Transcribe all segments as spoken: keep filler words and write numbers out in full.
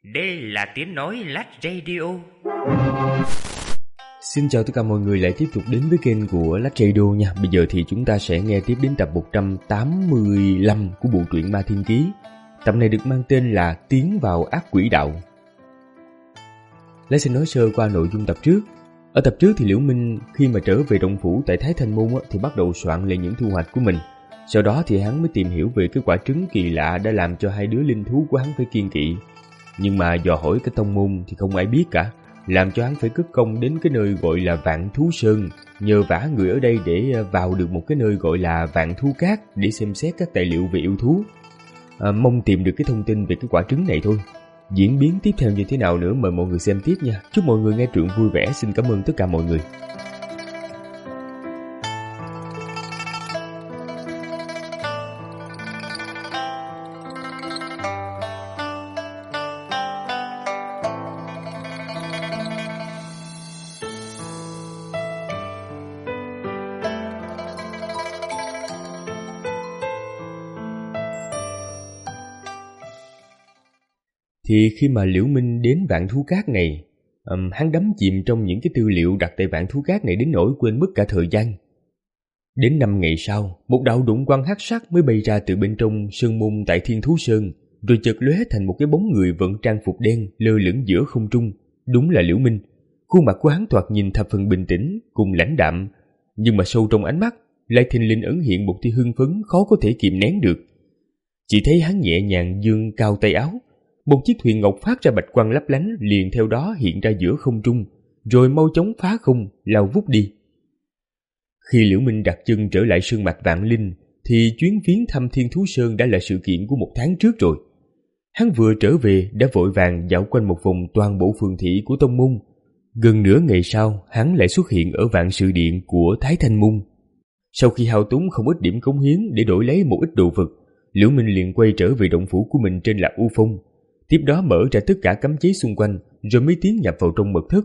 Đây là tiếng nói Lách Radio. Xin chào tất cả mọi người lại tiếp tục đến với kênh của Lách Radio nha. Bây giờ thì chúng ta sẽ nghe tiếp đến tập một trăm tám mươi lăm của bộ truyện Ma Thiên Ký. Tập này được mang tên là Tiến vào ác quỷ đạo. Lấy xin nói sơ qua nội dung tập trước. Ở tập trước thì Liễu Minh khi mà trở về động phủ tại Thái Thanh Môn thì bắt đầu soạn lại những thu hoạch của mình. Sau đó thì hắn mới tìm hiểu về cái quả trứng kỳ lạ đã làm cho hai đứa linh thú của hắn phải kiêng kỵ. Nhưng mà dò hỏi cái tông môn thì không ai biết cả, làm cho hắn phải cất công đến cái nơi gọi là Vạn Thú Sơn, nhờ vả người ở đây để vào được một cái nơi gọi là Vạn Thú Cát để xem xét các tài liệu về yêu thú. À, mong tìm được cái thông tin về cái quả trứng này thôi. Diễn biến tiếp theo như thế nào nữa mời mọi người xem tiếp nha. Chúc mọi người nghe truyện vui vẻ. Xin cảm ơn tất cả mọi người. Thì khi mà Liễu Minh đến Vạn Thú Cát này, um, hắn đắm chìm trong những cái tư liệu đặt tại Vạn Thú Cát này đến nỗi quên mất cả thời gian. Đến năm ngày sau, một đạo đụng quang hắc sắc mới bay ra từ bên trong sơn môn tại Thiên Thú Sơn, rồi chợt lóe thành một cái bóng người vận trang phục đen lơ lửng giữa không trung. Đúng là Liễu Minh. Khuôn mặt của hắn thoạt nhìn thập phần bình tĩnh cùng lãnh đạm, nhưng mà sâu trong ánh mắt lại thình lình ẩn hiện một tia hưng phấn khó có thể kìm nén được. Chỉ thấy hắn nhẹ nhàng giương cao tay áo, một chiếc thuyền ngọc phát ra bạch quang lấp lánh liền theo đó hiện ra giữa không trung, rồi mau chóng phá không lao vút đi. Khi Liễu Minh đặt chân trở lại sơn mạch Vạn Linh thì chuyến viếng thăm Thiên Thú Sơn đã là sự kiện của một tháng trước rồi. Hắn vừa trở về đã vội vàng dạo quanh một vòng toàn bộ phường thị của tông môn. Gần nửa ngày sau, hắn lại xuất hiện ở Vạn Sự Điện của Thái Thanh Môn. Sau khi hao tốn không ít điểm cống hiến để đổi lấy một ít đồ vật, Liễu Minh liền quay trở về động phủ của mình trên Lạc U Phong. Tiếp đó mở ra tất cả cấm chế xung quanh, rồi mới tiến nhập vào trong mật thất.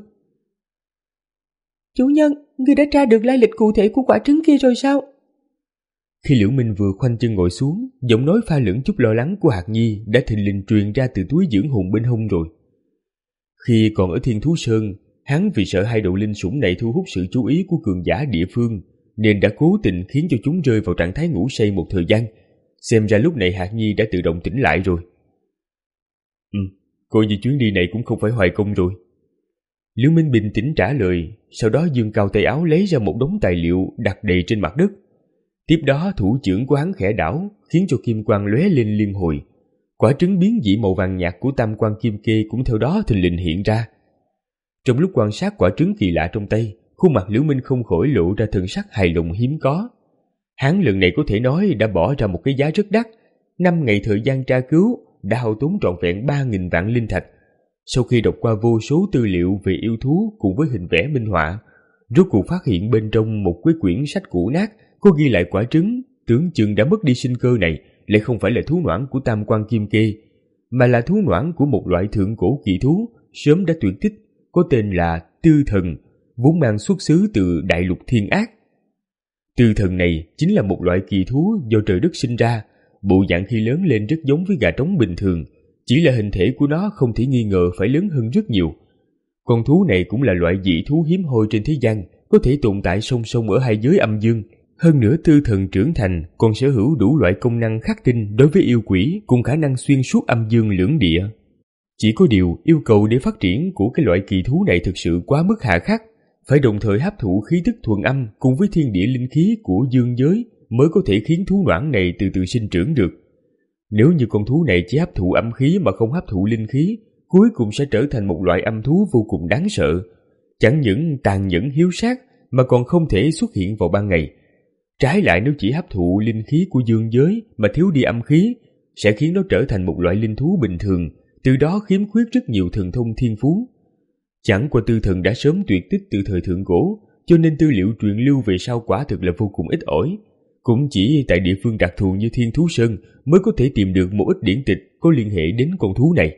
Chủ nhân, người đã tra được lai lịch cụ thể của quả trứng kia rồi sao? Khi Liễu Minh vừa khoanh chân ngồi xuống, giọng nói pha lẫn chút lo lắng của Hạc Nhi đã thình lình truyền ra từ túi dưỡng hồn bên hông rồi. Khi còn ở Thiên Thú Sơn, hắn vì sợ hai đầu linh sủng này thu hút sự chú ý của cường giả địa phương, nên đã cố tình khiến cho chúng rơi vào trạng thái ngủ say một thời gian. Xem ra lúc này Hạc Nhi đã tự động tỉnh lại rồi. Ừ, coi như chuyến đi này cũng không phải hoài công rồi. Liễu Minh bình tĩnh trả lời, sau đó giương cao tay áo lấy ra một đống tài liệu đặt đầy trên mặt đất. Tiếp đó thủ trưởng của hắn khẽ đảo, khiến cho kim quang lóe lên liên hồi. Quả trứng biến dị màu vàng nhạt của tam quan kim kê cũng theo đó thình lình hiện ra. Trong lúc quan sát quả trứng kỳ lạ trong tay, khuôn mặt Liễu Minh không khỏi lộ ra thần sắc hài lòng hiếm có. Hắn lần này có thể nói đã bỏ ra một cái giá rất đắt, năm ngày thời gian tra cứu đã hao tốn trọn vẹn ba nghìn vạn linh thạch. Sau khi đọc qua vô số tư liệu về yêu thú cùng với hình vẽ minh họa, rốt cuộc phát hiện bên trong một cái quyển sách cũ nát có ghi lại quả trứng tưởng chừng đã mất đi sinh cơ này lại không phải là thú noãn của tam quan kim kê, mà là thú noãn của một loại thượng cổ kỳ thú sớm đã tuyệt tích, có tên là Tư Thần, vốn mang xuất xứ từ đại lục Thiên Ác. Tư Thần này chính là một loại kỳ thú do trời đất sinh ra. Bộ dạng khi lớn lên rất giống với gà trống bình thường, chỉ là hình thể của nó không thể nghi ngờ phải lớn hơn rất nhiều. Con thú này cũng là loại dị thú hiếm hoi trên thế gian, có thể tồn tại song song ở hai giới âm dương. Hơn nữa Tư Thần trưởng thành còn sở hữu đủ loại công năng khắc tinh đối với yêu quỷ cùng khả năng xuyên suốt âm dương lưỡng địa. Chỉ có điều yêu cầu để phát triển của cái loại kỳ thú này thực sự quá mức hà khắc, phải đồng thời hấp thụ khí tức thuần âm cùng với thiên địa linh khí của dương giới mới có thể khiến thú noãn này từ từ sinh trưởng được. Nếu như con thú này chỉ hấp thụ âm khí mà không hấp thụ linh khí, cuối cùng sẽ trở thành một loại âm thú vô cùng đáng sợ. Chẳng những tàn nhẫn hiếu sát mà còn không thể xuất hiện vào ban ngày. Trái lại nếu chỉ hấp thụ linh khí của dương giới mà thiếu đi âm khí, sẽ khiến nó trở thành một loại linh thú bình thường, từ đó khiếm khuyết rất nhiều thần thông thiên phú. Chẳng qua Tư Thần đã sớm tuyệt tích từ thời thượng cổ, cho nên tư liệu truyền lưu về sau quả thực là vô cùng ít ỏi. Cũng chỉ tại địa phương đặc thù như Thiên Thú Sơn mới có thể tìm được một ít điển tịch có liên hệ đến con thú này.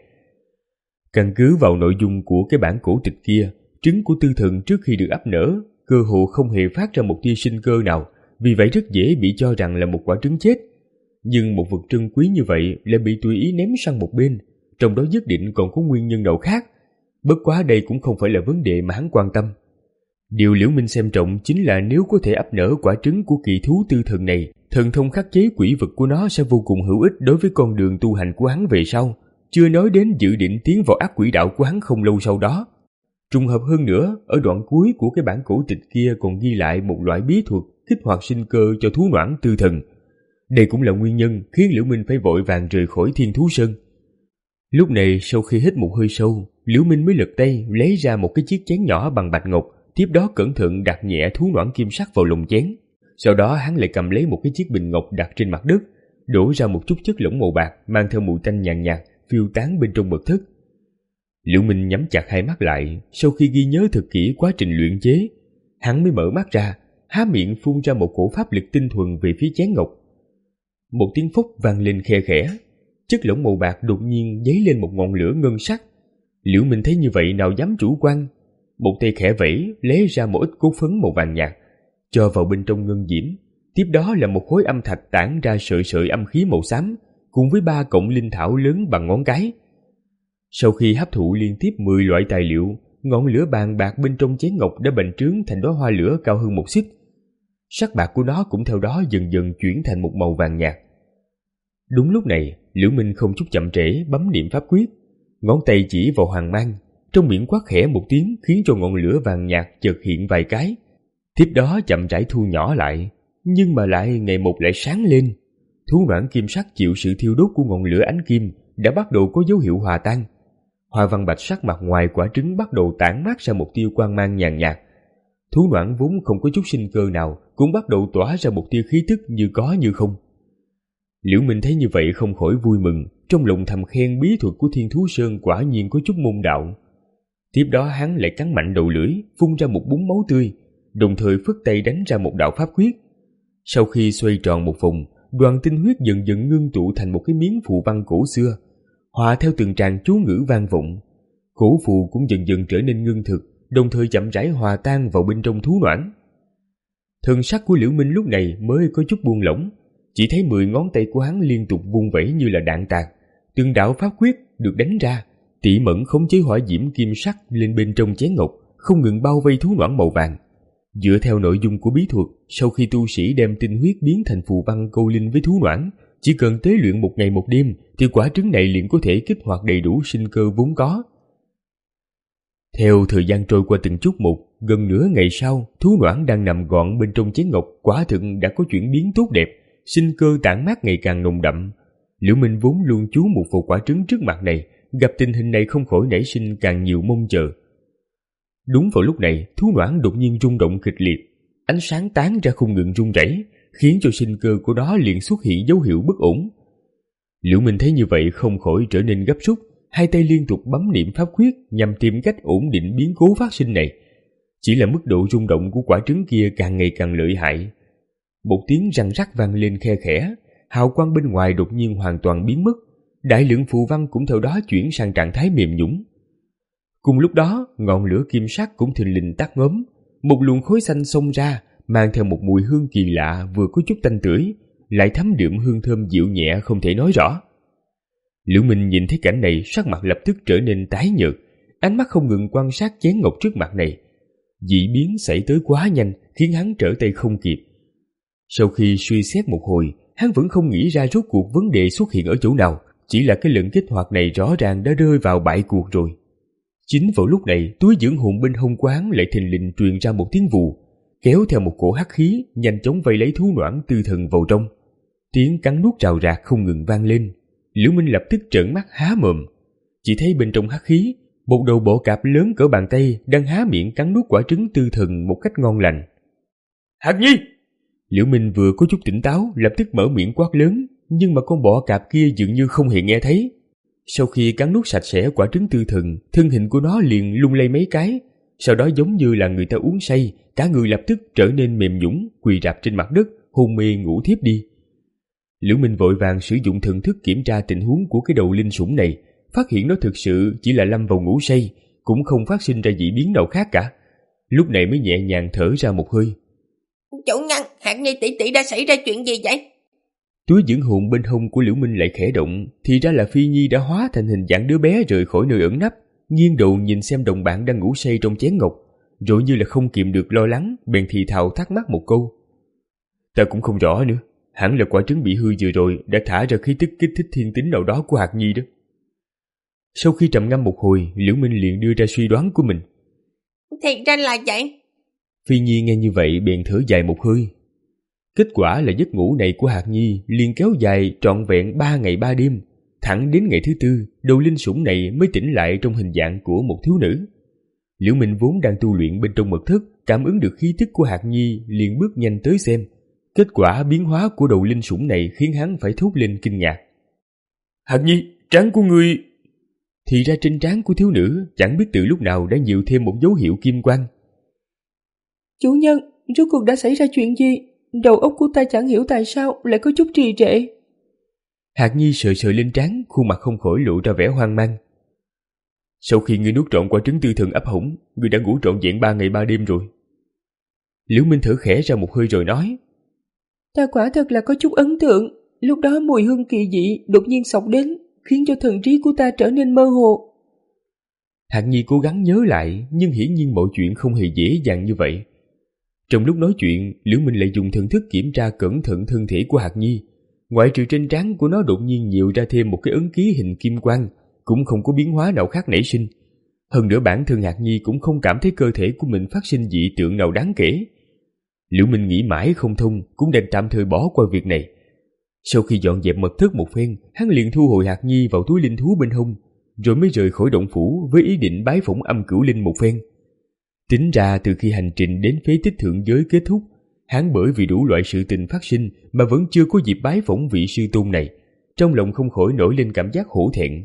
Căn cứ vào nội dung của cái bản cổ tịch kia, trứng của Tư Thần trước khi được ấp nở, cơ hồ không hề phát ra một tia sinh cơ nào, vì vậy rất dễ bị cho rằng là một quả trứng chết. Nhưng một vật trân quý như vậy lại bị tùy ý ném sang một bên, trong đó nhất định còn có nguyên nhân nào khác. Bất quá đây cũng không phải là vấn đề mà hắn quan tâm. Điều Liễu Minh xem trọng chính là nếu có thể ấp nở quả trứng của kỳ thú tư thần này, thần thông khắc chế quỷ vật của nó sẽ vô cùng hữu ích đối với con đường tu hành của hắn về sau, chưa nói đến dự định tiến vào ác quỷ đạo của hắn không lâu sau đó. Trùng hợp hơn nữa, ở đoạn cuối của cái bản cổ tịch kia còn ghi lại một loại bí thuật kích hoạt sinh cơ cho thú noãn tư thần. Đây cũng là nguyên nhân khiến Liễu Minh phải vội vàng rời khỏi Thiên Thú Sơn. Lúc này sau khi hít một hơi sâu, Liễu Minh mới lật tay lấy ra một cái chiếc chén nhỏ bằng bạch ngọc, tiếp đó cẩn thận đặt nhẹ thú noãn kim sắc vào lồng chén. Sau đó hắn lại cầm lấy một cái chiếc bình ngọc đặt trên mặt đất, đổ ra một chút chất lỏng màu bạc mang theo mùi tanh nhàn nhạt, phiêu tán bên trong mật thất. Liễu Minh nhắm chặt hai mắt lại, sau khi ghi nhớ thật kỹ quá trình luyện chế, hắn mới mở mắt ra, há miệng phun ra một cổ pháp lực tinh thuần về phía chén ngọc. Một tiếng phốc vang lên khe khẽ, chất lỏng màu bạc đột nhiên dấy lên một ngọn lửa ngân sắc. Liễu Minh thấy như vậy nào dám chủ quan, một tay khẽ vẫy lấy ra một ít cốt phấn màu vàng nhạt, cho vào bên trong ngân diễm. Tiếp đó là một khối âm thạch tản ra sợi sợi âm khí màu xám, cùng với ba cọng linh thảo lớn bằng ngón cái. Sau khi hấp thụ liên tiếp mười loại tài liệu, ngọn lửa bàn bạc bên trong chén ngọc đã bành trướng thành đóa hoa lửa cao hơn một xích. Sắc bạc của nó cũng theo đó dần dần chuyển thành một màu vàng nhạt. Đúng lúc này, Liễu Minh không chút chậm trễ bấm niệm pháp quyết, ngón tay chỉ vào hoàng mang, trong miệng quát khẽ một tiếng khiến cho ngọn lửa vàng nhạt chợt hiện vài cái. Tiếp đó chậm rãi thu nhỏ lại, nhưng mà lại ngày một lại sáng lên. Thú noãn kim sắc chịu sự thiêu đốt của ngọn lửa ánh kim đã bắt đầu có dấu hiệu hòa tan. Hoa văn bạch sắc mặt ngoài quả trứng bắt đầu tản mát ra một tia quang mang nhàn nhạt. Thú noãn vốn không có chút sinh cơ nào cũng bắt đầu tỏa ra một tia khí tức như có như không. Liễu Minh thấy như vậy không khỏi vui mừng, trong lòng thầm khen bí thuật của Thiên Thú Sơn quả nhiên có chút môn đạo. Tiếp đó hắn lại cắn mạnh đầu lưỡi, phun ra một búng máu tươi, đồng thời phất tay đánh ra một đạo pháp quyết. Sau khi xoay tròn một vòng, đoàn tinh huyết dần dần ngưng tụ thành một cái miếng phù văn cổ xưa, hòa theo từng tràng chú ngữ vang vọng. Cổ phù cũng dần dần trở nên ngưng thực, đồng thời chậm rãi hòa tan vào bên trong thú noãn. Thần sắc của Liễu Minh lúc này mới có chút buông lỏng, chỉ thấy mười ngón tay của hắn liên tục vung vẩy như là đạn tạc, từng đạo pháp quyết được đánh ra, tỉ mẩn khống chế hỏa diễm kim sắc lên bên trong chén ngọc, không ngừng bao vây thú noãn màu vàng. Dựa theo nội dung của bí thuật, sau khi tu sĩ đem tinh huyết biến thành phù văn câu linh với thú noãn, chỉ cần tế luyện một ngày một đêm thì quả trứng này liền có thể kích hoạt đầy đủ sinh cơ vốn có. Theo thời gian trôi qua từng chút một, gần nửa ngày sau, thú noãn đang nằm gọn bên trong chén ngọc quả thực đã có chuyển biến tốt đẹp, sinh cơ tản mát ngày càng nồng đậm. Liễu Minh vốn luôn chú một vào quả trứng trước mặt này, gặp tình hình này không khỏi nảy sinh càng nhiều mong chờ. Đúng vào lúc này, thú noãn đột nhiên rung động kịch liệt, ánh sáng tán ra không ngừng rung rẩy, khiến cho sinh cơ của nó liền xuất hiện dấu hiệu bất ổn. Liễu Minh thấy như vậy không khỏi trở nên gấp rút, hai tay liên tục bấm niệm pháp quyết nhằm tìm cách ổn định biến cố phát sinh này. Chỉ là mức độ rung động của quả trứng kia càng ngày càng lợi hại. Một tiếng răng rắc vang lên khe khẽ, hào quang bên ngoài đột nhiên hoàn toàn biến mất, đại lượng phù văn cũng theo đó chuyển sang trạng thái mềm nhũn. Cùng lúc đó, ngọn lửa kim sắc cũng thình lình tắt ngấm, một luồng khói xanh xông ra, mang theo một mùi hương kỳ lạ vừa có chút tanh tưởi, lại thấm đượm hương thơm dịu nhẹ không thể nói rõ. Liễu Minh nhìn thấy cảnh này, sắc mặt lập tức trở nên tái nhợt, ánh mắt không ngừng quan sát chén ngọc trước mặt này. Dị biến xảy tới quá nhanh, khiến hắn trở tay không kịp. Sau khi suy xét một hồi, hắn vẫn không nghĩ ra rốt cuộc vấn đề xuất hiện ở chỗ nào, chỉ là cái lần kích hoạt này rõ ràng đã rơi vào bại cuộc rồi. Chính vào lúc này, túi dưỡng hồn bên hông của hắn lại thình lình truyền ra một tiếng vù, kéo theo một cổ hắc khí nhanh chóng vây lấy thú noãn tư thần vào trong. Tiếng cắn nuốt rào rạc không ngừng vang lên. Liễu Minh lập tức trợn mắt há mồm, chỉ thấy bên trong hắc khí, một đầu bọ cạp lớn cỡ bàn tay đang há miệng cắn nuốt quả trứng tư thần một cách ngon lành. Hạt Nhi! Liễu Minh vừa có chút tỉnh táo, lập tức mở miệng quát lớn, nhưng mà con bọ cạp kia dường như không hề nghe thấy. Sau khi cắn nuốt sạch sẽ quả trứng tư thần, thân hình của nó liền lung lay mấy cái, sau đó giống như là người ta uống say, cả người lập tức trở nên mềm nhũn, quỳ rạp trên mặt đất, hôn mê ngủ thiếp đi. Liễu Minh vội vàng sử dụng thần thức kiểm tra tình huống của cái đầu linh sủng này, phát hiện nó thực sự chỉ là lâm vào ngủ say, cũng không phát sinh ra dị biến nào khác cả. Lúc này mới nhẹ nhàng thở ra một hơi. Chủ nhân, Hạt Nhi tỷ tỷ đã xảy ra chuyện gì vậy? Túi dưỡng hồn bên hông của Liễu Minh lại khẽ động, thì ra là Phi Nhi đã hóa thành hình dạng đứa bé rời khỏi nơi ẩn nấp, nghiêng đầu nhìn xem đồng bạn đang ngủ say trong chén ngọc, rồi như là không kìm được lo lắng, bèn thì thào thắc mắc một câu. Ta cũng không rõ nữa, hẳn là quả trứng bị hư vừa rồi đã thả ra khí tức kích thích thiên tính nào đó của Hạt Nhi đó. Sau khi trầm ngâm một hồi, Liễu Minh liền đưa ra suy đoán của mình. Thì ra là vậy. Phi Nhi nghe như vậy bèn thở dài một hơi. Kết quả là giấc ngủ này của Hạt Nhi liền kéo dài trọn vẹn ba ngày ba đêm, thẳng đến ngày thứ tư, đầu linh sủng này mới tỉnh lại trong hình dạng của một thiếu nữ. Liễu Minh vốn đang tu luyện bên trong mật thất, cảm ứng được khí tức của Hạt Nhi liền bước nhanh tới xem. Kết quả biến hóa của đầu linh sủng này khiến hắn phải thốt lên kinh ngạc. Hạt Nhi, trán của ngươi... Thì ra trên trán của thiếu nữ chẳng biết từ lúc nào đã nhiều thêm một dấu hiệu kim quang. Chủ nhân, rốt cuộc đã xảy ra chuyện gì? Đầu óc của ta chẳng hiểu tại sao lại có chút trì trệ. Hạt Nhi sờ sờ lên trán, khuôn mặt không khỏi lộ ra vẻ hoang mang. Sau khi ngươi nuốt trọn quả trứng tư thần ấp hổng, ngươi đã ngủ trọn vẹn ba ngày ba đêm rồi. Liễu Minh thở khẽ ra một hơi rồi nói. Ta quả thật là có chút ấn tượng. Lúc đó mùi hương kỳ dị đột nhiên xộc đến, khiến cho thần trí của ta trở nên mơ hồ. Hạt Nhi cố gắng nhớ lại, nhưng hiển nhiên mọi chuyện không hề dễ dàng như vậy. Trong lúc nói chuyện, Liễu Minh lại dùng thần thức kiểm tra cẩn thận thân thể của Hạt Nhi. Ngoại trừ trên trán của nó đột nhiên nhiều ra thêm một cái ấn ký hình kim quang, cũng không có biến hóa nào khác nảy sinh. Hơn nữa bản thân Hạt Nhi cũng không cảm thấy cơ thể của mình phát sinh dị tượng nào đáng kể. Liễu Minh nghĩ mãi không thông, cũng đành tạm thời bỏ qua việc này. Sau khi dọn dẹp mật thất một phen, hắn liền thu hồi Hạt Nhi vào túi linh thú bên hông, rồi mới rời khỏi động phủ với ý định bái phỏng âm cửu linh một phen. Tính ra từ khi hành trình đến phế tích thượng giới kết thúc, hắn bởi vì đủ loại sự tình phát sinh mà vẫn chưa có dịp bái phỏng vị sư tôn này, trong lòng không khỏi nổi lên cảm giác hổ thẹn.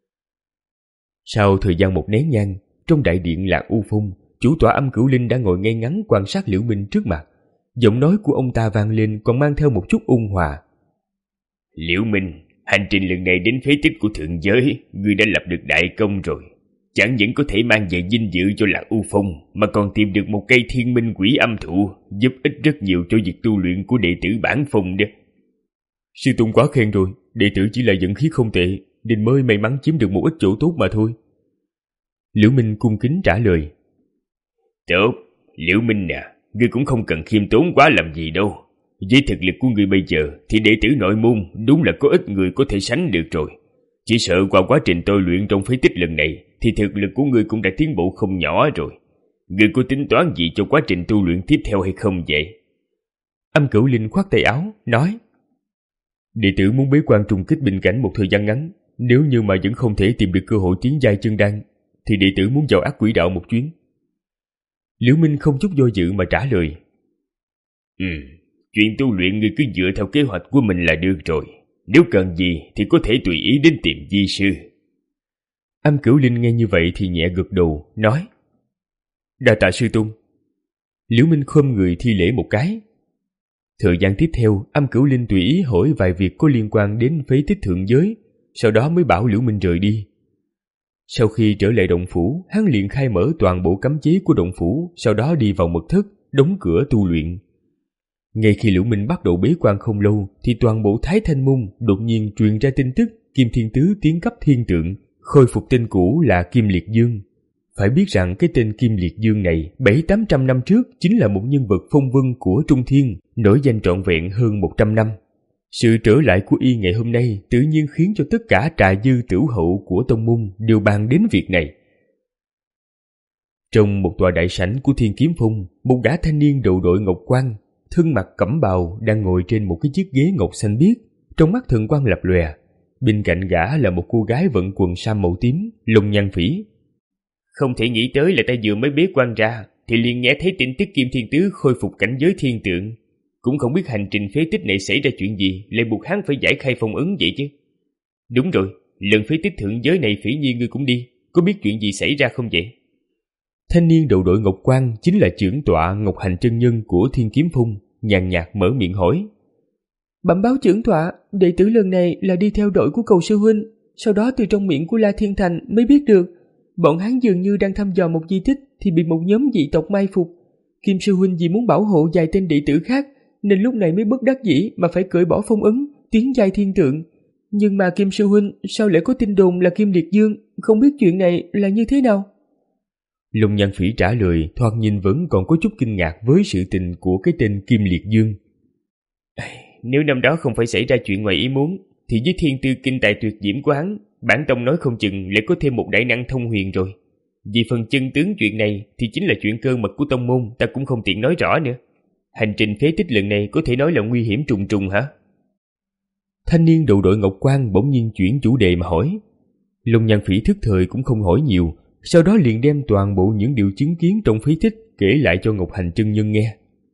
Sau thời gian một nén nhang, trong đại điện Lạc U Phong, chủ tọa âm cửu linh đã ngồi ngay ngắn quan sát Liễu Minh trước mặt. Giọng nói của ông ta vang lên còn mang theo một chút ôn hòa. Liễu Minh, hành trình lần này đến phế tích của thượng giới, ngươi đã lập được đại công rồi. Chẳng những có thể mang về vinh dự cho Lạc U Phong, mà còn tìm được một cây thiên minh quỷ âm thụ, giúp ích rất nhiều cho việc tu luyện của đệ tử bản phong đó. Sư tôn quá khen rồi, đệ tử chỉ là vận khí không tệ, nên mới may mắn chiếm được một ít chỗ tốt mà thôi. Liễu Minh cung kính trả lời. Tốt, Liễu Minh nè, ngươi cũng không cần khiêm tốn quá làm gì đâu. Với thực lực của ngươi bây giờ thì đệ tử nội môn đúng là có ít người có thể sánh được rồi. Chỉ sợ qua quá trình tôi luyện trong phế tích lần này thì thực lực của ngươi cũng đã tiến bộ không nhỏ rồi. Ngươi có tính toán gì cho quá trình tu luyện tiếp theo hay không vậy? Âm Cửu Linh khoát tay áo, nói. Đệ tử muốn bế quan trùng kích bình cảnh một thời gian ngắn. Nếu như mà vẫn không thể tìm được cơ hội tiến giai chân đan, thì đệ tử muốn vào ác quỷ đạo một chuyến. Liễu Minh không chút do dự mà trả lời. Ừ, chuyện tu luyện ngươi cứ dựa theo kế hoạch của mình là được rồi. Nếu cần gì thì có thể tùy ý đến tìm di sư. Âm Cửu Linh nghe như vậy thì nhẹ gật đầu, nói. Đa tạ sư tôn. Liễu Minh khom người thi lễ một cái. Thời gian tiếp theo, Âm Cửu Linh tùy ý hỏi vài việc có liên quan đến phế tích thượng giới, sau đó mới bảo Liễu Minh rời đi. Sau khi trở lại động phủ, hắn liền khai mở toàn bộ cấm chế của động phủ, sau đó đi vào mật thất, đóng cửa tu luyện. Ngay khi Liễu Minh bắt đầu bế quan không lâu, thì toàn bộ Thái Thanh Môn đột nhiên truyền ra tin tức Kim Thiên Tứ tiến cấp thiên tượng, khôi phục tên cũ là Kim Liệt Dương. Phải biết rằng cái tên Kim Liệt Dương này bảy tám trăm năm trước chính là một nhân vật phong vân của Trung Thiên, nổi danh trọn vẹn hơn một trăm năm. Sự trở lại của y ngày hôm nay tự nhiên khiến cho tất cả trà dư tửu hậu của tông môn đều bàn đến việc này. Trong một tòa đại sảnh của Thiên Kiếm Phong, một gã thanh niên đầu đội ngọc quan, thân mặc cẩm bào đang ngồi trên một cái chiếc ghế ngọc xanh biếc, trong mắt thần quang lập lòe. Bên cạnh gã là một cô gái vận quần sam màu tím, lông nhan phỉ. Không thể nghĩ tới là ta vừa mới bế quan ra thì liền nghe thấy tin tức Kim Thiên Tứ khôi phục cảnh giới thiên tượng. Cũng không biết hành trình phế tích này xảy ra chuyện gì lại buộc hắn phải giải khai phong ấn vậy chứ. Đúng rồi, lần phế tích thượng giới này Phỉ Nhi ngươi cũng đi, có biết chuyện gì xảy ra không vậy? Thanh niên đầu đội ngọc quan chính là trưởng tọa Ngọc Hành chân nhân của Thiên Kiếm Phong, nhàn nhạt mở miệng hỏi. Bẩm báo trưởng tọa, đệ tử lần này là đi theo đội của Cầu sư huynh, sau đó từ trong miệng của La Thiên Thành mới biết được, bọn hắn dường như đang thăm dò một di tích thì bị một nhóm dị tộc mai phục. Kim sư huynh vì muốn bảo hộ vài tên đệ tử khác nên lúc này mới bất đắc dĩ mà phải cởi bỏ phong ấn, tiến giai thiên tượng. Nhưng mà Kim sư huynh sao lại có tin đồn là Kim Liệt Dương, không biết chuyện này là như thế nào? Long Nhan Phỉ trả lời thoạt nhìn vẫn còn có chút kinh ngạc với sự tình của cái tên Kim Liệt Dương. Nếu năm đó không phải xảy ra chuyện ngoài ý muốn, thì với thiên tư kinh tài tuyệt diễm của hắn, bản tông nói không chừng lại có thêm một đại năng thông huyền rồi. Vì phần chân tướng chuyện này thì chính là chuyện cơ mật của tông môn, ta cũng không tiện nói rõ nữa. Hành trình phế tích lần này có thể nói là nguy hiểm trùng trùng hả? Thanh niên đầu đội ngọc quan bỗng nhiên chuyển chủ đề mà hỏi. Long Nhan Phỉ thức thời cũng không hỏi nhiều, sau đó liền đem toàn bộ những điều chứng kiến trong phế tích kể lại cho Ngọc Hành chân nhân nghe.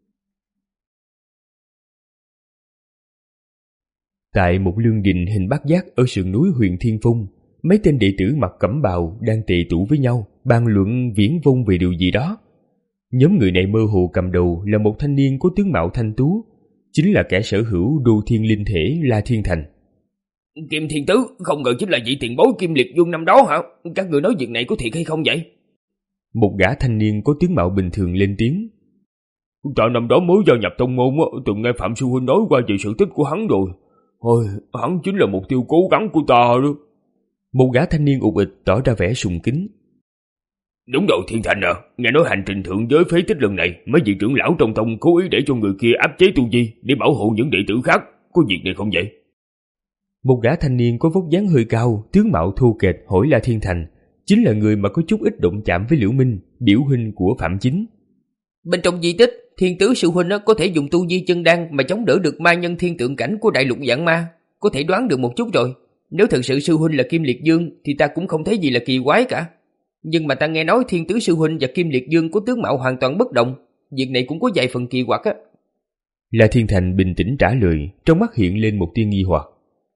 Tại một lương đình hình bát giác ở sườn núi huyện Thiên Phong, mấy tên đệ tử mặc cẩm bào đang tề tụ với nhau, bàn luận viển vông về điều gì đó. Nhóm người này mơ hồ cầm đầu là một thanh niên có tướng mạo thanh tú, chính là kẻ sở hữu đô thiên linh thể La Thiên Thành. Kim Thiên Tứ, không ngờ chính là vị tiền bối Kim Liệt Dương năm đó hả? Các người nói việc này có thiệt hay không vậy? Một gã thanh niên có tướng mạo bình thường lên tiếng. Ta năm đó mới gia nhập tông môn, từng nghe Phạm Sư Huynh nói qua về sự tích của hắn rồi. Ôi, hắn chính là mục tiêu cố gắng của ta đó. Một gã thanh niên ụt ịch tỏ ra vẻ sùng kính. Đúng rồi Thiên Thành à, nghe nói hành trình thượng giới phế tích lần này, mấy vị trưởng lão trong tông cố ý để cho người kia áp chế tu vi để bảo hộ những đệ tử khác, có việc này không vậy? Một gã thanh niên có vóc dáng hơi cao, tướng mạo thô kệch hỏi La Thiên Thành, chính là người mà có chút ít động chạm với Liễu Minh, biểu huynh của Phạm Chính. Bên trong di tích, Thiên Tứ sư huynh có thể dùng tu vi chân đan mà chống đỡ được ma nhân thiên tượng cảnh của đại lục vạn ma, có thể đoán được một chút rồi. Nếu thật sự sư huynh là Kim Liệt Dương thì ta cũng không thấy gì là kỳ quái cả. Nhưng mà ta nghe nói Thiên Tứ sư huynh và Kim Liệt Dương có tướng mạo hoàn toàn bất đồng, việc này cũng có vài phần kỳ quặc á. La Thiên Thành bình tĩnh trả lời, trong mắt hiện lên một tia nghi hoặc.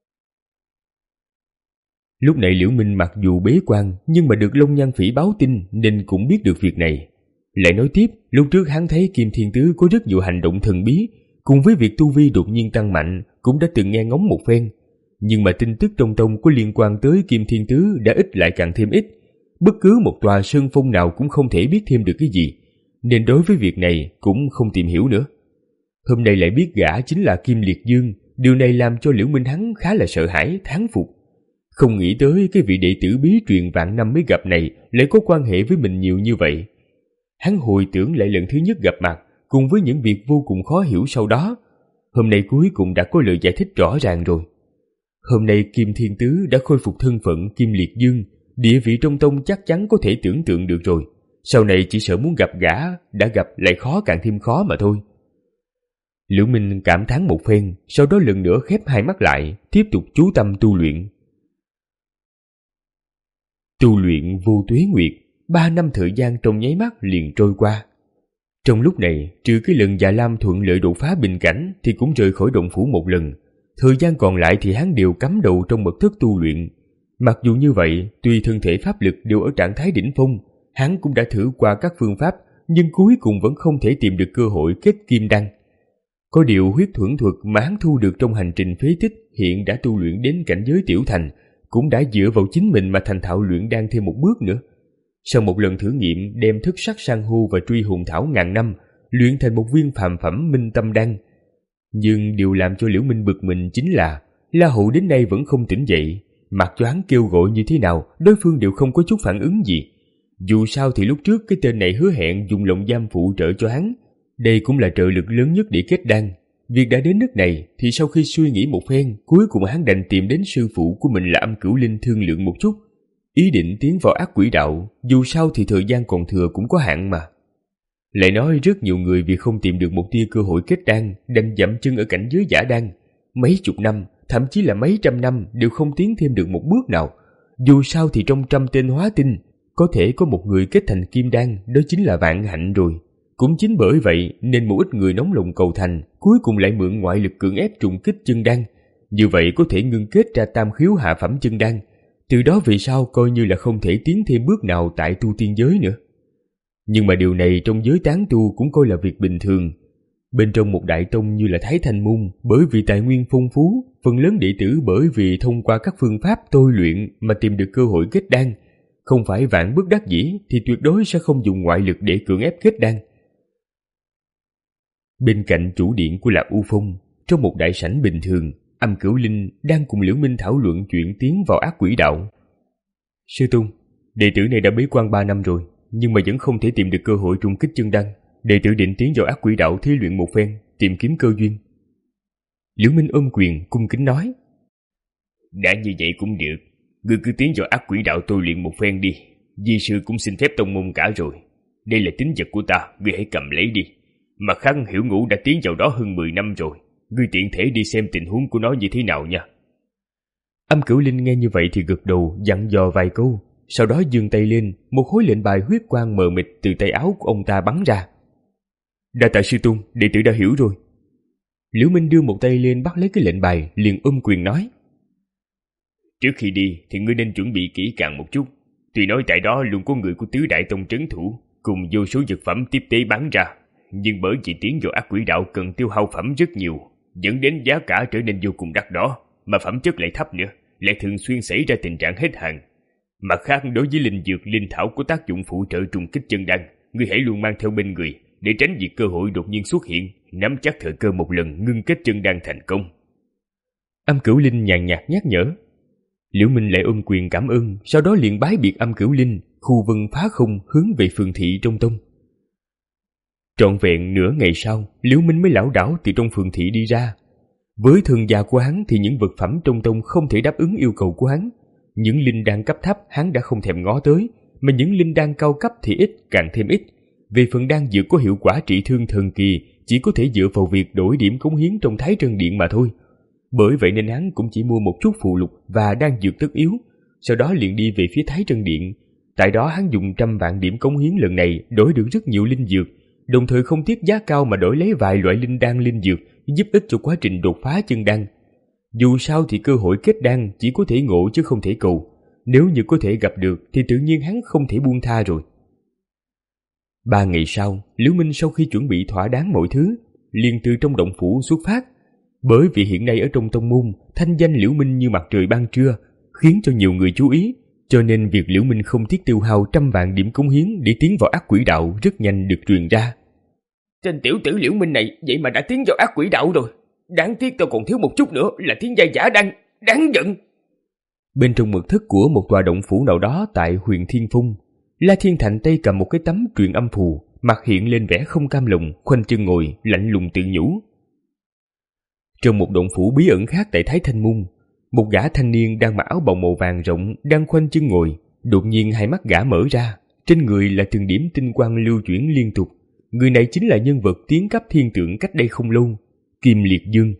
Lúc này Liễu Minh mặc dù bế quan nhưng mà được Long Nhan Phỉ báo tin nên cũng biết được việc này. Lại nói tiếp, lúc trước hắn thấy Kim Thiên Tứ có rất nhiều hành động thần bí, cùng với việc tu vi đột nhiên tăng mạnh cũng đã từng nghe ngóng một phen. Nhưng mà tin tức trong tông có liên quan tới Kim Thiên Tứ đã ít lại càng thêm ít. Bất cứ một tòa sơn phong nào cũng không thể biết thêm được cái gì, nên đối với việc này cũng không tìm hiểu nữa. Hôm nay lại biết gã chính là Kim Liệt Dương, điều này làm cho Liễu Minh hắn khá là sợ hãi, thán phục. Không nghĩ tới cái vị đệ tử bí truyền vạn năm mới gặp này lại có quan hệ với mình nhiều như vậy. Hắn hồi tưởng lại lần thứ nhất gặp mặt, cùng với những việc vô cùng khó hiểu sau đó. Hôm nay cuối cùng đã có lời giải thích rõ ràng rồi. Hôm nay Kim Thiên Tứ đã khôi phục thân phận Kim Liệt Dương, địa vị trong tông chắc chắn có thể tưởng tượng được rồi. Sau này chỉ sợ muốn gặp gã, đã gặp lại khó càng thêm khó mà thôi. Liễu Minh cảm thán một phen, sau đó lần nữa khép hai mắt lại, tiếp tục chú tâm tu luyện. Tu luyện vô tuế nguyệt, ba năm thời gian trong nháy mắt liền trôi qua. Trong lúc này, trừ cái lần Dạ Lam thuận lợi đột phá bình cảnh thì cũng rời khỏi động phủ một lần. Thời gian còn lại thì hắn đều cắm đầu trong mật thất tu luyện. Mặc dù như vậy, tuy thân thể pháp lực đều ở trạng thái đỉnh phong, hắn cũng đã thử qua các phương pháp, nhưng cuối cùng vẫn không thể tìm được cơ hội kết kim đan. Có điều huyết thuẫn thuật mà hắn thu được trong hành trình phế tích hiện đã tu luyện đến cảnh giới tiểu thành, cũng đã dựa vào chính mình mà thành thạo luyện đan thêm một bước nữa. Sau một lần thử nghiệm đem thức sắc san hô và truy hồn thảo ngàn năm luyện thành một viên phàm phẩm minh tâm đan. Nhưng điều làm cho Liễu Minh bực mình chính là La Hậu đến nay vẫn không tỉnh dậy, mặc cho hắn kêu gọi như thế nào đối phương đều không có chút phản ứng gì. Dù sao thì lúc trước cái tên này hứa hẹn dùng lồng giam phụ trợ cho hắn, đây cũng là trợ lực lớn nhất để kết đan. Việc đã đến nước này thì sau khi suy nghĩ một phen, cuối cùng hắn đành tìm đến sư phụ của mình là Âm Cửu Linh thương lượng một chút, ý định tiến vào ác quỷ đạo, dù sao thì thời gian còn thừa cũng có hạn mà. Lại nói rất nhiều người vì không tìm được một tia cơ hội kết đan đành dậm chân ở cảnh giới giả đan, mấy chục năm, thậm chí là mấy trăm năm đều không tiến thêm được một bước nào. Dù sao thì trong trăm tên hóa tinh, có thể có một người kết thành kim đan, đó chính là vạn hạnh rồi. Cũng chính bởi vậy nên một ít người nóng lòng cầu thành, cuối cùng lại mượn ngoại lực cưỡng ép trùng kích chân đan. Như vậy có thể ngưng kết ra tam khiếu hạ phẩm chân đan. Từ đó vì sao coi như là không thể tiến thêm bước nào tại tu tiên giới nữa. Nhưng mà điều này trong giới tán tu cũng coi là việc bình thường. Bên trong một đại tông như là Thái Thanh Môn, bởi vì tài nguyên phong phú, phần lớn đệ tử bởi vì thông qua các phương pháp tôi luyện mà tìm được cơ hội kết đan. Không phải vạn bất đắc dĩ thì tuyệt đối sẽ không dùng ngoại lực để cưỡng ép kết đan. Bên cạnh chủ điện của Lạc U Phong, trong một đại sảnh bình thường, Âm Cửu Linh đang cùng Liễu Minh thảo luận chuyện tiến vào ác quỷ đạo. Sư Tôn, đệ tử này đã bế quan ba năm rồi, nhưng mà vẫn không thể tìm được cơ hội trùng kích chân đăng. Đệ tử định tiến vào ác quỷ đạo thí luyện một phen, tìm kiếm cơ duyên. Liễu Minh ôm quyền cung kính nói. Đã như vậy cũng được, ngươi cứ tiến vào ác quỷ đạo tôi luyện một phen đi. Di sư cũng xin phép tông môn cả rồi. Đây là tín vật của ta, ngươi hãy cầm lấy đi. Mà khác Hiểu Ngũ đã tiến vào đó hơn mười năm rồi, ngươi tiện thể đi xem tình huống của nó như thế nào nha. Âm Cửu Linh nghe như vậy thì gật đầu dặn dò vài câu, sau đó giương tay lên, một khối lệnh bài huyết quang mờ mịt từ tay áo của ông ta bắn ra. Đa tạ sư tôn, đệ tử đã hiểu rồi. Liễu Minh đưa một tay lên bắt lấy cái lệnh bài, liền ôm quyền nói. Trước khi đi thì ngươi nên chuẩn bị kỹ càng một chút. Tuy nói tại đó luôn có người của Tứ Đại Tông trấn thủ, cùng vô số vật phẩm tiếp tế bán ra, nhưng bởi vì tiến vào ác quỷ đạo cần tiêu hao phẩm rất nhiều, dẫn đến giá cả trở nên vô cùng đắt đỏ, mà phẩm chất lại thấp nữa, lại thường xuyên xảy ra tình trạng hết hàng. Mặt khác, đối với linh dược linh thảo có tác dụng phụ trợ trùng kích chân đan, ngươi hãy luôn mang theo bên người, để tránh việc cơ hội đột nhiên xuất hiện, nắm chắc thời cơ một lần ngưng kết chân đan thành công. Âm Cửu Linh nhàn nhạt nhắc nhở. Liễu Minh lại ôm quyền cảm ơn, sau đó liền bái biệt Âm Cửu Linh, khu vân phá không hướng về phường thị trong tông. Trọn vẹn nửa ngày sau, Liễu Minh mới lảo đảo từ trong phường thị đi ra. Với thương gia của hắn thì những vật phẩm trong tông không thể đáp ứng yêu cầu của hắn. Những linh đan cấp thấp hắn đã không thèm ngó tới, mà những linh đan cao cấp thì ít càng thêm ít. Về phần đan dược có hiệu quả trị thương thần kỳ, chỉ có thể dựa vào việc đổi điểm cống hiến trong Thái Trân Điện mà thôi. Bởi vậy nên hắn cũng chỉ mua một chút phụ lục và đan dược tất yếu, sau đó liền đi về phía Thái Trân Điện. Tại đó hắn dùng trăm vạn điểm cống hiến lần này đổi được rất nhiều linh dược, đồng thời không tiếc giá cao mà đổi lấy vài loại linh đan linh dược giúp ích cho quá trình đột phá chân đan. Dù sao thì cơ hội kết đan chỉ có thể ngộ chứ không thể cầu, nếu như có thể gặp được thì tự nhiên hắn không thể buông tha rồi. Ba ngày sau, Liễu Minh sau khi chuẩn bị thỏa đáng mọi thứ, liền từ trong động phủ xuất phát. Bởi vì hiện nay ở trong tông môn, thanh danh Liễu Minh như mặt trời ban trưa, khiến cho nhiều người chú ý, cho nên việc Liễu Minh không tiếc tiêu hao trăm vạn điểm cống hiến để tiến vào ác quỷ đạo rất nhanh được truyền ra. Tên tiểu tử Liễu Minh này vậy mà đã tiến vào ác quỷ đạo rồi. Đáng tiếc tao còn thiếu một chút nữa là thiên giai giả đan, đáng giận. Bên trong mật thất của một tòa động phủ nào đó tại huyện Thiên Phong, La Thiên Thành tay cầm một cái tấm truyền âm phù, mặt hiện lên vẻ không cam lòng, khoanh chân ngồi, lạnh lùng tự nhủ. Trong một động phủ bí ẩn khác tại Thái Thanh Môn, một gã thanh niên đang mặc áo bào màu vàng rộng đang khoanh chân ngồi, đột nhiên hai mắt gã mở ra, trên người là từng điểm tinh quang lưu chuyển liên tục. Người này chính là nhân vật tiến cấp thiên tượng cách đây không lâu, Kim Liệt Dương.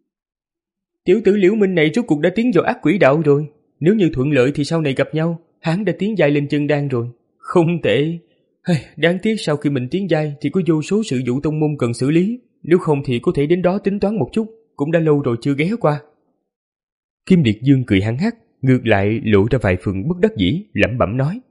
Tiểu tử Liễu Minh này rốt cuộc đã tiến vào ác quỷ đạo rồi, nếu như thuận lợi thì sau này gặp nhau, hắn đã tiến giai lên chân đan rồi. Không tệ. Đáng tiếc sau khi mình tiến giai thì có vô số sự vụ tông môn cần xử lý, nếu không thì có thể đến đó tính toán một chút, cũng đã lâu rồi chưa ghé qua. Kim Liệt Dương cười hăng hắc, ngược lại lộ ra vài phần bất đắc dĩ, lẩm bẩm nói.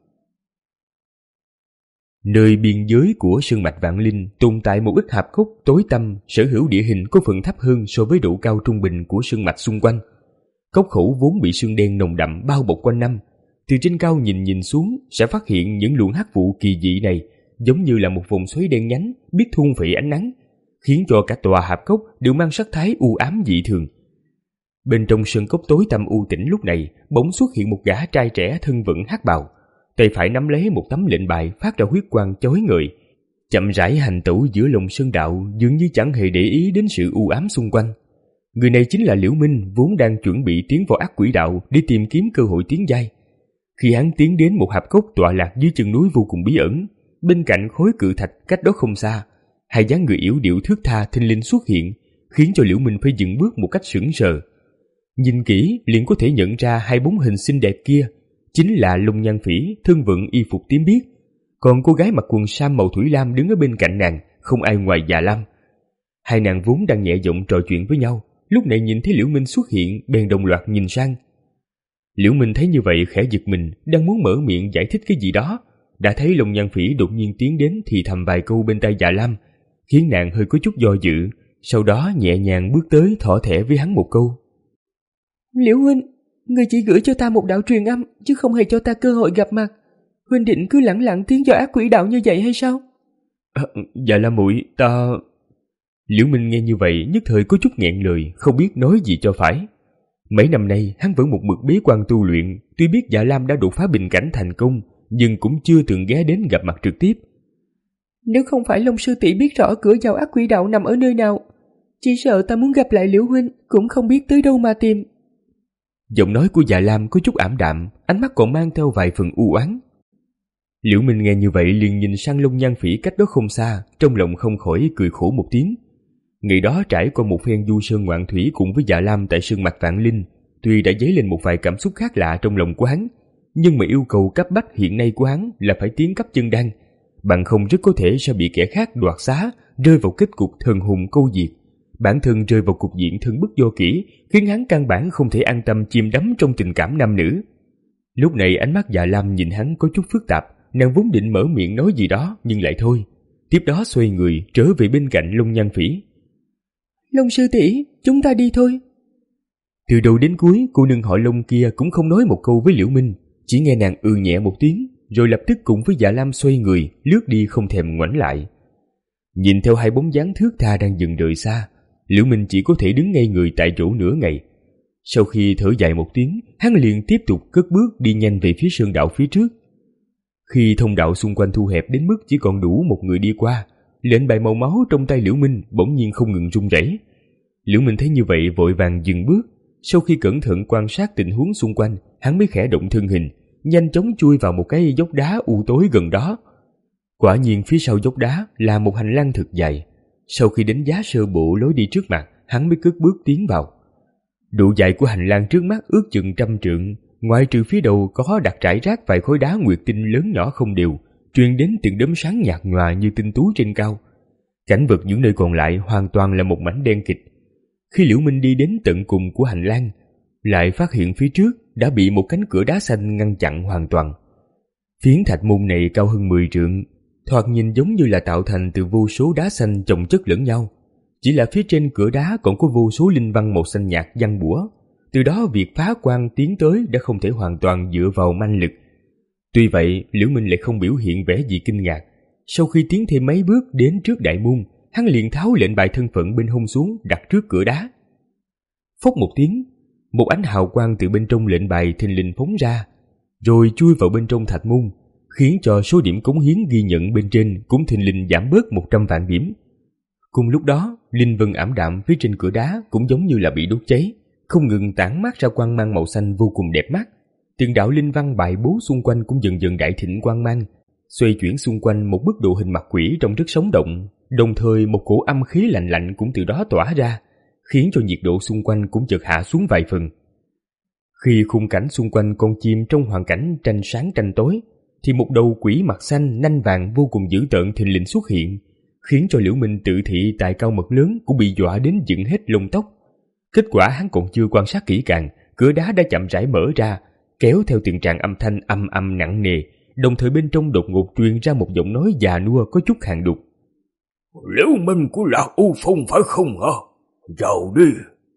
Nơi biên giới của sơn mạch Vạn Linh tồn tại một ít hạp cốc tối tăm, sở hữu địa hình có phần thấp hơn so với độ cao trung bình của sơn mạch xung quanh. Cốc khẩu vốn bị sương đen nồng đậm bao bọc quanh năm, từ trên cao nhìn nhìn xuống sẽ phát hiện những luồng hắc vụ kỳ dị này giống như là một vòng xoáy đen nhánh biết thôn phệ ánh nắng, khiến cho cả tòa hạp cốc đều mang sắc thái u ám dị thường. Bên trong sơn cốc tối tăm u tĩnh lúc này bỗng xuất hiện một gã trai trẻ thân vận hắc bào, tay phải nắm lấy một tấm lệnh bài phát ra huyết quang chói ngời, chậm rãi hành tẩu giữa lòng sơn đạo, dường như chẳng hề để ý đến sự u ám xung quanh. Người này chính là Liễu Minh, vốn đang chuẩn bị tiến vào ác quỷ đạo để tìm kiếm cơ hội tiến giai. Khi hắn tiến đến một hạp cốc tọa lạc dưới chân núi vô cùng bí ẩn, bên cạnh khối cự thạch cách đó không xa, hai dáng người yểu điệu thướt tha thình lình xuất hiện, khiến cho Liễu Minh phải dừng bước một cách sững sờ. Nhìn kỹ liền có thể nhận ra hai bóng hình xinh đẹp kia chính là Long Nhan Phỉ thân vận y phục tím biếc, còn cô gái mặc quần sam màu thủy lam đứng ở bên cạnh nàng không ai ngoài Già Lam. Hai nàng vốn đang nhẹ giọng trò chuyện với nhau, lúc này nhìn thấy Liễu Minh xuất hiện bèn đồng loạt nhìn sang. Liễu Minh thấy như vậy khẽ giật mình, đang muốn mở miệng giải thích cái gì đó, đã thấy Long Nhan Phỉ đột nhiên tiến đến thì thầm vài câu bên tai Già Lam, khiến nàng hơi có chút do dự, sau đó nhẹ nhàng bước tới thỏ thẻ với hắn một câu. Liễu huynh, người chỉ gửi cho ta một đạo truyền âm chứ không hề cho ta cơ hội gặp mặt. Huynh định cứ lẳng lặng tiến vào ác quỷ đạo như vậy hay sao? À, dạ là muội ta... Liễu Minh nghe như vậy nhất thời có chút nghẹn lời, không biết nói gì cho phải. Mấy năm nay hắn vẫn một mực bế quan tu luyện, tuy biết Dạ Lam đã đột phá bình cảnh thành công, nhưng cũng chưa từng ghé đến gặp mặt trực tiếp. Nếu không phải Long sư tỷ biết rõ cửa vào ác quỷ đạo nằm ở nơi nào, chỉ sợ ta muốn gặp lại Liễu huynh cũng không biết tới đâu mà tìm. Giọng nói của Dạ Lam có chút ảm đạm, ánh mắt còn mang theo vài phần u oán. Liễu Minh nghe như vậy liền nhìn sang Long Nhan Phỉ cách đó không xa, trong lòng không khỏi cười khổ một tiếng. Ngày đó trải qua một phen du sơn ngoạn thủy cùng với Dạ Lam tại Sơn Mạch Vạn Linh, tuy đã dấy lên một vài cảm xúc khác lạ trong lòng của hắn, nhưng mà yêu cầu cấp bách hiện nay của hắn là phải tiến cấp chân đan, bằng không rất có thể sẽ bị kẻ khác đoạt xá, rơi vào kết cục thần hùng câu diệt. Bản thân rơi vào cục diện thân bức do kỹ, khiến hắn căn bản không thể an tâm chìm đắm trong tình cảm nam nữ. Lúc này ánh mắt Dạ Lam nhìn hắn có chút phức tạp, nàng vốn định mở miệng nói gì đó nhưng lại thôi. Tiếp đó xoay người trở về bên cạnh Long Nhan Phỉ. Long sư tỷ, chúng ta đi thôi. Từ đầu đến cuối, cô nương họ Long kia cũng không nói một câu với Liễu Minh, chỉ nghe nàng ừ nhẹ một tiếng, rồi lập tức cùng với Dạ Lam xoay người, lướt đi không thèm ngoảnh lại. Nhìn theo hai bóng dáng thướt tha đang dần rời xa, Liễu Minh chỉ có thể đứng ngây người tại chỗ nửa ngày. Sau khi thở dài một tiếng, hắn liền tiếp tục cất bước đi nhanh về phía sơn đạo phía trước. Khi thông đạo xung quanh thu hẹp đến mức chỉ còn đủ một người đi qua, lệnh bài màu máu trong tay Liễu Minh bỗng nhiên không ngừng rung rẩy. Liễu Minh thấy như vậy vội vàng dừng bước. Sau khi cẩn thận quan sát tình huống xung quanh, hắn mới khẽ động thân hình, nhanh chóng chui vào một cái dốc đá u tối gần đó. Quả nhiên phía sau dốc đá là một hành lang thực dài. Sau khi đánh giá sơ bộ lối đi trước mặt, hắn mới cất bước tiến vào. Độ dài của hành lang trước mắt ước chừng trăm trượng, ngoại trừ phía đầu có đặt trải rác vài khối đá nguyệt tinh lớn nhỏ không đều, truyền đến từng đốm sáng nhạt nhòa như tinh tú trên cao. Cảnh vật những nơi còn lại hoàn toàn là một mảnh đen kịt. Khi Liễu Minh đi đến tận cùng của hành lang, lại phát hiện phía trước đã bị một cánh cửa đá xanh ngăn chặn hoàn toàn. Phiến thạch môn này cao hơn mười trượng, thoạt nhìn giống như là tạo thành từ vô số đá xanh chồng chất lẫn nhau. Chỉ là phía trên cửa đá còn có vô số linh văn màu xanh nhạt giăng bủa, từ đó việc phá quan tiến tới đã không thể hoàn toàn dựa vào manh lực. Tuy vậy, Liễu Minh lại không biểu hiện vẻ gì kinh ngạc. Sau khi tiến thêm mấy bước đến trước đại môn, hắn liền tháo lệnh bài thân phận bên hông xuống đặt trước cửa đá. Phốc một tiếng, một ánh hào quang từ bên trong lệnh bài thình lình phóng ra, rồi chui vào bên trong thạch môn, khiến cho số điểm cống hiến ghi nhận bên trên cũng thình lình giảm bớt một trăm vạn điểm. Cùng lúc đó, linh vân ảm đạm phía trên cửa đá cũng giống như là bị đốt cháy, không ngừng tản mát ra quang mang màu xanh vô cùng đẹp mắt. Từng đạo linh văn bài bố xung quanh cũng dần dần đại thịnh quang mang, xoay chuyển xung quanh một bức độ hình mặt quỷ trông rất sống động, đồng thời một cổ âm khí lạnh lạnh cũng từ đó tỏa ra, khiến cho nhiệt độ xung quanh cũng chợt hạ xuống vài phần. Khi khung cảnh xung quanh con chim trong hoàn cảnh tranh sáng tranh tối, thì một đầu quỷ mặt xanh nanh vàng vô cùng dữ tợn thình lình xuất hiện, khiến cho Liễu Minh tự thị tài cao mật lớn cũng bị dọa đến dựng hết lông tóc. Kết quả hắn còn chưa quan sát kỹ càng, cửa đá đã chậm rãi mở ra, kéo theo từng tràng âm thanh âm âm nặng nề, đồng thời bên trong đột ngột truyền ra một giọng nói già nua có chút hàn đục. Liễu Minh của Lạc U Phong phải không hả? Vào đi.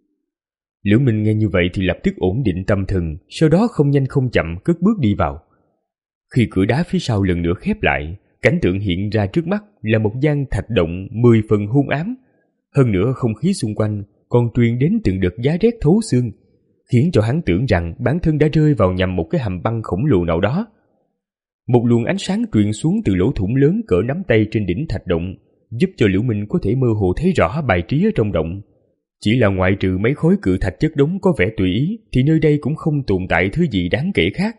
Liễu Minh nghe như vậy thì lập tức ổn định tâm thần, sau đó không nhanh không chậm cất bước đi vào. Khi cửa đá phía sau lần nữa khép lại, cảnh tượng hiện ra trước mắt là một gian thạch động mười phần hung ám. Hơn nữa không khí xung quanh còn truyền đến từng đợt giá rét thấu xương, khiến cho hắn tưởng rằng bản thân đã rơi vào nhầm một cái hầm băng khổng lồ nào đó. Một luồng ánh sáng truyền xuống từ lỗ thủng lớn cỡ nắm tay trên đỉnh thạch động, giúp cho Liễu Minh có thể mơ hồ thấy rõ bài trí ở trong động. Chỉ là ngoại trừ mấy khối cự thạch chất đống có vẻ tùy ý, thì nơi đây cũng không tồn tại thứ gì đáng kể khác.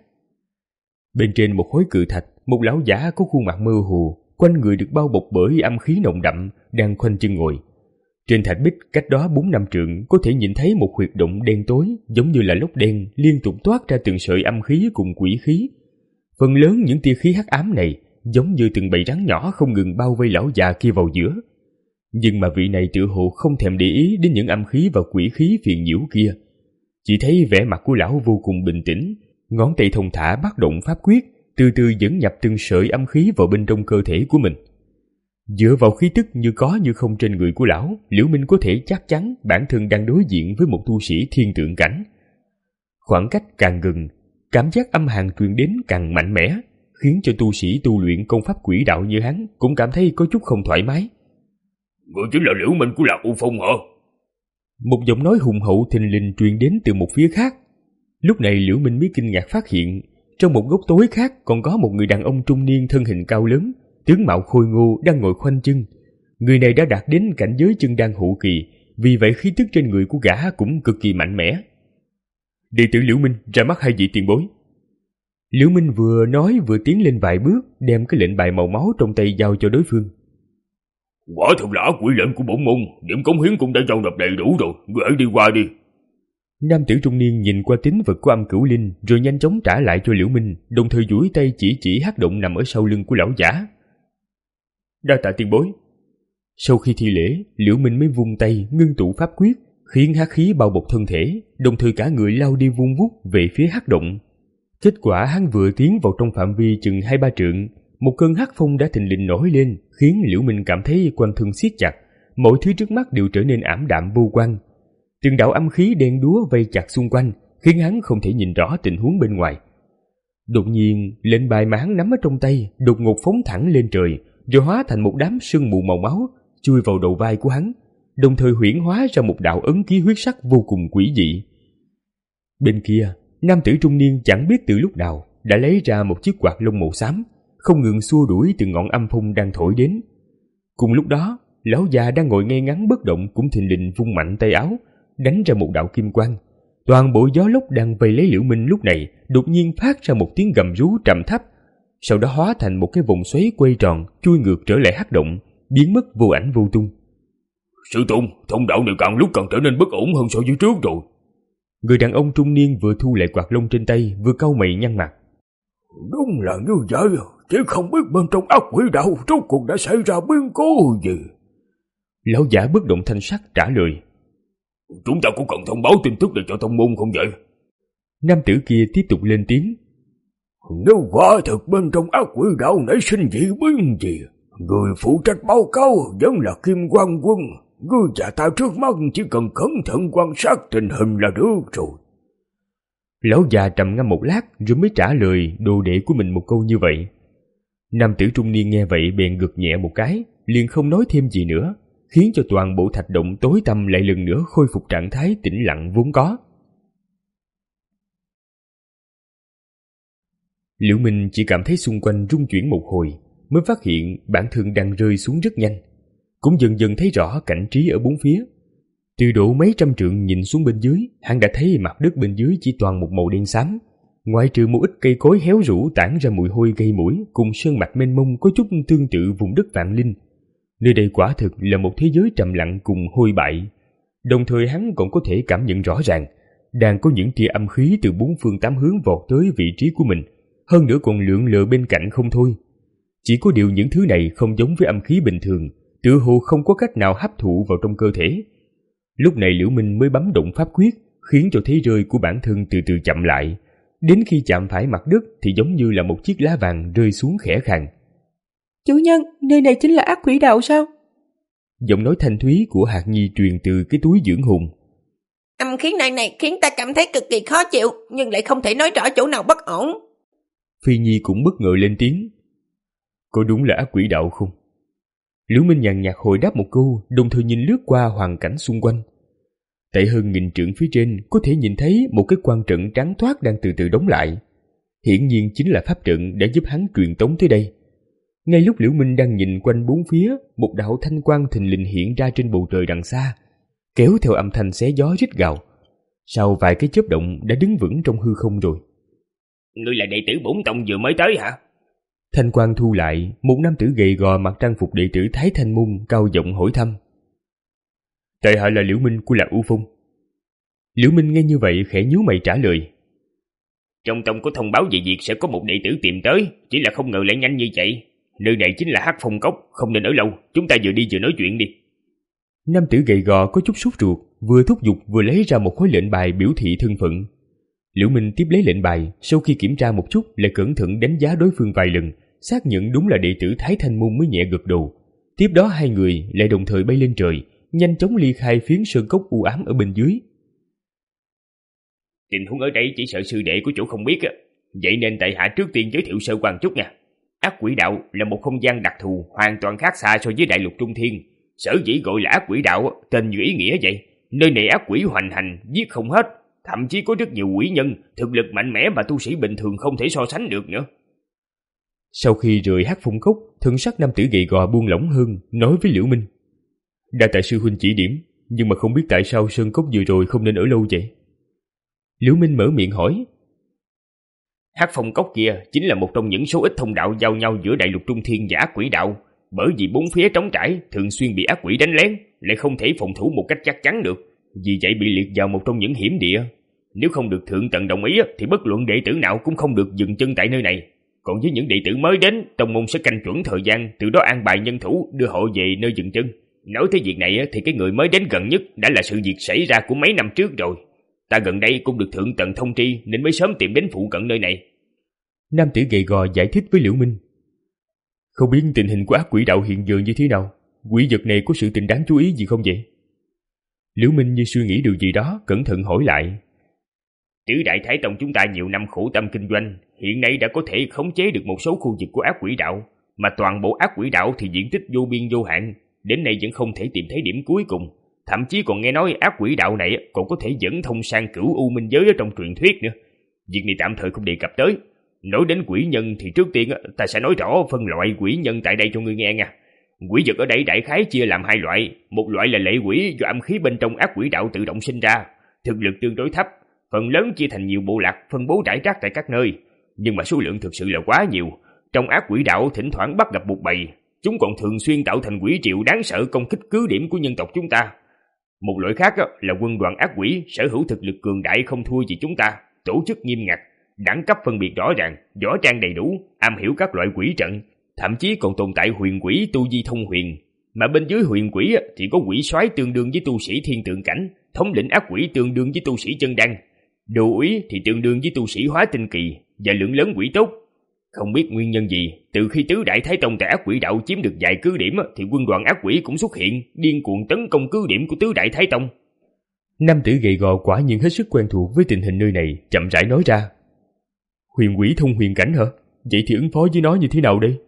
Bên trên một khối cự thạch, một lão giả có khuôn mặt mơ hồ, quanh người được bao bọc bởi âm khí nồng đậm, đang khoanh chân ngồi. Trên thạch bích cách đó bốn năm trượng có thể nhìn thấy một huyệt động đen tối, giống như là lốc đen liên tục toát ra từng sợi âm khí cùng quỷ khí. Phần lớn những tia khí hắc ám này giống như từng bầy rắn nhỏ không ngừng bao vây lão già kia vào giữa. Nhưng mà vị này tựa hồ không thèm để ý đến những âm khí và quỷ khí phiền nhiễu kia. Chỉ thấy vẻ mặt của lão vô cùng bình tĩnh, ngón tay thông thả bắt động pháp quyết, từ từ dẫn nhập từng sợi âm khí vào bên trong cơ thể của mình. Dựa vào khí tức như có như không trên người của lão, Liễu Minh có thể chắc chắn bản thân đang đối diện với một tu sĩ thiên tượng cảnh. Khoảng cách càng gần, cảm giác âm hàn truyền đến càng mạnh mẽ, khiến cho tu sĩ tu luyện công pháp quỷ đạo như hắn cũng cảm thấy có chút không thoải mái. Người chính là Liễu Minh của Lạc U Phong hả? Một giọng nói hùng hậu thình lình truyền đến từ một phía khác. Lúc này Liễu Minh mới kinh ngạc phát hiện, trong một góc tối khác còn có một người đàn ông trung niên thân hình cao lớn, tướng mạo khôi ngô đang ngồi khoanh chân. Người này đã đạt đến cảnh giới chân đan hậu kỳ, vì vậy khí tức trên người của gã cũng cực kỳ mạnh mẽ. Đệ tử Liễu Minh ra mắt hai vị tiền bối. Liễu Minh vừa nói vừa tiến lên vài bước, đem cái lệnh bài màu máu trong tay giao cho đối phương. Quả thật là quỷ lệnh của bổn môn, điểm cống hiến cũng đã giao nộp đầy đủ rồi, người hãy đi qua đi. Nam tử trung niên nhìn qua tín vật của âm cửu linh rồi nhanh chóng trả lại cho Liễu Minh, đồng thời duỗi tay chỉ chỉ hắc động nằm ở sau lưng của lão giả. Đa tạ tiền bối. Sau khi thi lễ, Liễu Minh mới vung tay ngưng tụ pháp quyết, khiến hắc khí bao bọc thân thể, đồng thời cả người lao đi vun vút về phía hắc động. Kết quả hắn vừa tiến vào trong phạm vi chừng hai ba trượng, một cơn hắc phong đã thình lình nổi lên, khiến Liễu Minh cảm thấy quanh thân siết chặt, mọi thứ trước mắt đều trở nên ảm đạm vô quang. Từng đạo âm khí đen đúa vây chặt xung quanh, khiến hắn không thể nhìn rõ tình huống bên ngoài. Đột nhiên, lệnh bài mà hắn nắm ở trong tay đột ngột phóng thẳng lên trời, rồi hóa thành một đám sương mù màu máu chui vào đầu vai của hắn, đồng thời huyễn hóa ra một đạo ấn ký huyết sắc vô cùng quỷ dị. Bên kia, nam tử trung niên chẳng biết từ lúc nào đã lấy ra một chiếc quạt lông màu xám, không ngừng xua đuổi từng ngọn âm phong đang thổi đến. Cùng lúc đó, lão già đang ngồi ngay ngắn bất động cũng thình lình vung mạnh tay áo, đánh ra một đạo kim quang. Toàn bộ gió lốc đang vây lấy Liễu Minh lúc này đột nhiên phát ra một tiếng gầm rú trầm thấp, sau đó hóa thành một cái vòng xoáy quay tròn chui ngược trở lại hắc động, biến mất vô ảnh vô tung. Sư tôn, thông đạo này càng lúc càng trở nên bất ổn hơn so với trước rồi. Người đàn ông trung niên vừa thu lại quạt lông trên tay vừa cau mày nhăn mặt. Đúng là như vậy, chỉ không biết bên trong ác quỷ đạo rốt cuộc đã xảy ra biến cố gì. Lão giả bất động thanh sắc trả lời. Chúng ta cũng cần thông báo tin tức để cho tông môn không vậy? Nam tử kia tiếp tục lên tiếng. Nếu quả thực bên trong ác quỷ đạo nảy sinh dị biến gì, người phụ trách báo cáo vẫn là Kim Quang Quân. Ngươi và ta trước mắt chỉ cần cẩn thận quan sát tình hình là được rồi. Lão già trầm ngâm một lát rồi mới trả lời đồ đệ của mình một câu như vậy. Nam tử trung niên nghe vậy bèn gật nhẹ một cái, liền không nói thêm gì nữa, khiến cho toàn bộ thạch động tối tăm lại lần nữa khôi phục trạng thái tĩnh lặng vốn có. Liễu Minh chỉ cảm thấy xung quanh rung chuyển một hồi, mới phát hiện bản thân đang rơi xuống rất nhanh, cũng dần dần thấy rõ cảnh trí ở bốn phía. Từ độ mấy trăm trượng nhìn xuống bên dưới, hắn đã thấy mặt đất bên dưới chỉ toàn một màu đen xám, ngoại trừ một ít cây cối héo rũ tản ra mùi hôi gây mũi cùng sơn mạch mênh mông có chút tương tự vùng đất vạn linh. Nơi đây quả thực là một thế giới trầm lặng cùng hôi bại. Đồng thời hắn còn có thể cảm nhận rõ ràng đang có những tia âm khí từ bốn phương tám hướng vọt tới vị trí của mình, hơn nữa còn lượn lờ bên cạnh không thôi. Chỉ có điều những thứ này không giống với âm khí bình thường, tựa hồ không có cách nào hấp thụ vào trong cơ thể. Lúc này Liễu Minh mới bấm động pháp quyết, khiến cho thế rơi của bản thân từ từ chậm lại, đến khi chạm phải mặt đất thì giống như là một chiếc lá vàng rơi xuống khẽ khàng. Chủ nhân, nơi này chính là ác quỷ đạo sao? Giọng nói thanh thúy của Hạc Nhi truyền từ cái túi dưỡng hồn. Âm khí này này khiến ta cảm thấy cực kỳ khó chịu, nhưng lại không thể nói rõ chỗ nào bất ổn. Phi Nhi cũng bất ngờ lên tiếng. Có đúng là ác quỷ đạo không? Liễu Minh nhàn nhạt hồi đáp một câu, đồng thời nhìn lướt qua hoàn cảnh xung quanh. Tại hơn nghìn trượng phía trên có thể nhìn thấy một cái quan trận trắng toát đang từ từ đóng lại. Hiển nhiên chính là pháp trận đã giúp hắn truyền tống tới đây. Ngay lúc Liễu Minh đang nhìn quanh bốn phía, một đạo thanh quang thình lình hiện ra trên bầu trời đằng xa, kéo theo âm thanh xé gió rít gào. Sau vài cái chớp động đã đứng vững trong hư không rồi. Ngươi là đệ tử bổn tông vừa mới tới hả? Thanh quang thu lại, một nam tử gầy gò mặc trang phục đệ tử Thái Thanh Môn cao giọng hỏi thăm. Tại hạ là Liễu Minh của Lạc U Phong. Liễu Minh nghe như vậy khẽ nhíu mày trả lời. Trong tông có thông báo về việc sẽ có một đệ tử tìm tới, chỉ là không ngờ lại nhanh như vậy. Nơi này chính là Hắc Phong Cốc, không nên ở lâu, chúng ta vừa đi vừa nói chuyện đi. Nam tử gầy gò có chút sốt ruột, vừa thúc giục vừa lấy ra một khối lệnh bài biểu thị thân phận. Liễu Minh tiếp lấy lệnh bài, sau khi kiểm tra một chút lại cẩn thận đánh giá đối phương vài lần, xác nhận đúng là đệ tử Thái Thanh Môn mới nhẹ gật đầu. Tiếp đó hai người lại đồng thời bay lên trời, nhanh chóng ly khai phiến sơn cốc u ám ở bên dưới. Tình huống ở đây chỉ sợ sư đệ của chủ không biết á, vậy nên tại hạ trước tiên giới thiệu sơ quan chút nha. Ác quỷ đạo là một không gian đặc thù hoàn toàn khác xa so với đại lục Trung Thiên. Sở dĩ gọi là ác quỷ đạo tên như ý nghĩa vậy. Nơi này ác quỷ hoành hành, giết không hết. Thậm chí có rất nhiều quỷ nhân, thực lực mạnh mẽ mà tu sĩ bình thường không thể so sánh được nữa. Sau khi rời Hắc Phong Cốc, thân sắc nam tử gầy gò buông lỏng hơn, nói với Liễu Minh: Đa tạ sư huynh chỉ điểm, nhưng mà không biết tại sao sơn cốc vừa rồi không nên ở lâu vậy. Liễu Minh mở miệng hỏi: Hắc Phong Cốc kia chính là một trong những số ít thông đạo giao nhau giữa đại lục Trung Thiên và ác quỷ đạo. Bởi vì bốn phía trống trải, thường xuyên bị ác quỷ đánh lén, lại không thể phòng thủ một cách chắc chắn được, vì vậy bị liệt vào một trong những hiểm địa. Nếu không được thượng tầng đồng ý thì bất luận đệ tử nào cũng không được dừng chân tại nơi này. Còn với những đệ tử mới đến, tông môn sẽ canh chuẩn thời gian, từ đó an bài nhân thủ đưa họ về nơi dừng chân. Nói tới việc này thì cái người mới đến gần nhất đã là sự việc xảy ra của mấy năm trước rồi. Ta gần đây cũng được thượng tầng thông tri nên mới sớm tìm đến phụ cận nơi này. Nam tử gầy gò giải thích với Liễu Minh: Không biết tình hình của ác quỷ đạo hiện giờ như thế nào? Quỷ vật này có sự tình đáng chú ý gì không vậy? Liễu Minh như suy nghĩ điều gì đó, cẩn thận hỏi lại. Tứ Đại Thái Tông chúng ta nhiều năm khổ tâm kinh doanh, hiện nay đã có thể khống chế được một số khu vực của ác quỷ đạo, mà toàn bộ ác quỷ đạo thì diện tích vô biên vô hạn, đến nay vẫn không thể tìm thấy điểm cuối cùng. Thậm chí còn nghe nói ác quỷ đạo này còn có thể dẫn thông sang cửu u minh giới ở trong truyền thuyết nữa. Việc này tạm thời không đề cập tới. Nói đến quỷ nhân thì trước tiên ta sẽ nói rõ phân loại quỷ nhân tại đây cho ngươi nghe nha. Quỷ vật ở đây đại khái chia làm hai loại. Một loại là lệ quỷ do âm khí bên trong ác quỷ đạo tự động sinh ra, thực lực tương đối thấp, phần lớn chia thành nhiều bộ lạc phân bố rải rác tại các nơi, nhưng mà số lượng thực sự là quá nhiều. Trong ác quỷ đạo thỉnh thoảng bắt gặp một bầy, chúng còn thường xuyên tạo thành quỷ triệu đáng sợ công kích cứ điểm của nhân tộc chúng ta. Một loại khác là quân đoàn ác quỷ, sở hữu thực lực cường đại không thua gì chúng ta, tổ chức nghiêm ngặt, đẳng cấp phân biệt rõ ràng, võ trang đầy đủ, am hiểu các loại quỷ trận, thậm chí còn tồn tại huyền quỷ tu vi thông huyền. Mà bên dưới huyền quỷ thì có quỷ soái tương đương với tu sĩ thiên tượng cảnh, thống lĩnh ác quỷ tương đương với tu sĩ chân đăng, đồ úy thì tương đương với tu sĩ hóa tinh kỳ, và lượng lớn quỷ tốt. Không biết nguyên nhân gì, từ khi tứ đại thái tông tại ác quỷ đạo chiếm được vài cứ điểm thì quân đoàn ác quỷ cũng xuất hiện, điên cuồng tấn công cứ điểm của tứ đại thái tông. Nam tử gầy gò quả nhiên hết sức quen thuộc với tình hình nơi này, chậm rãi nói ra. Huyền quỷ thông huyền cảnh hả? Vậy thì ứng phó với nó như thế nào đây?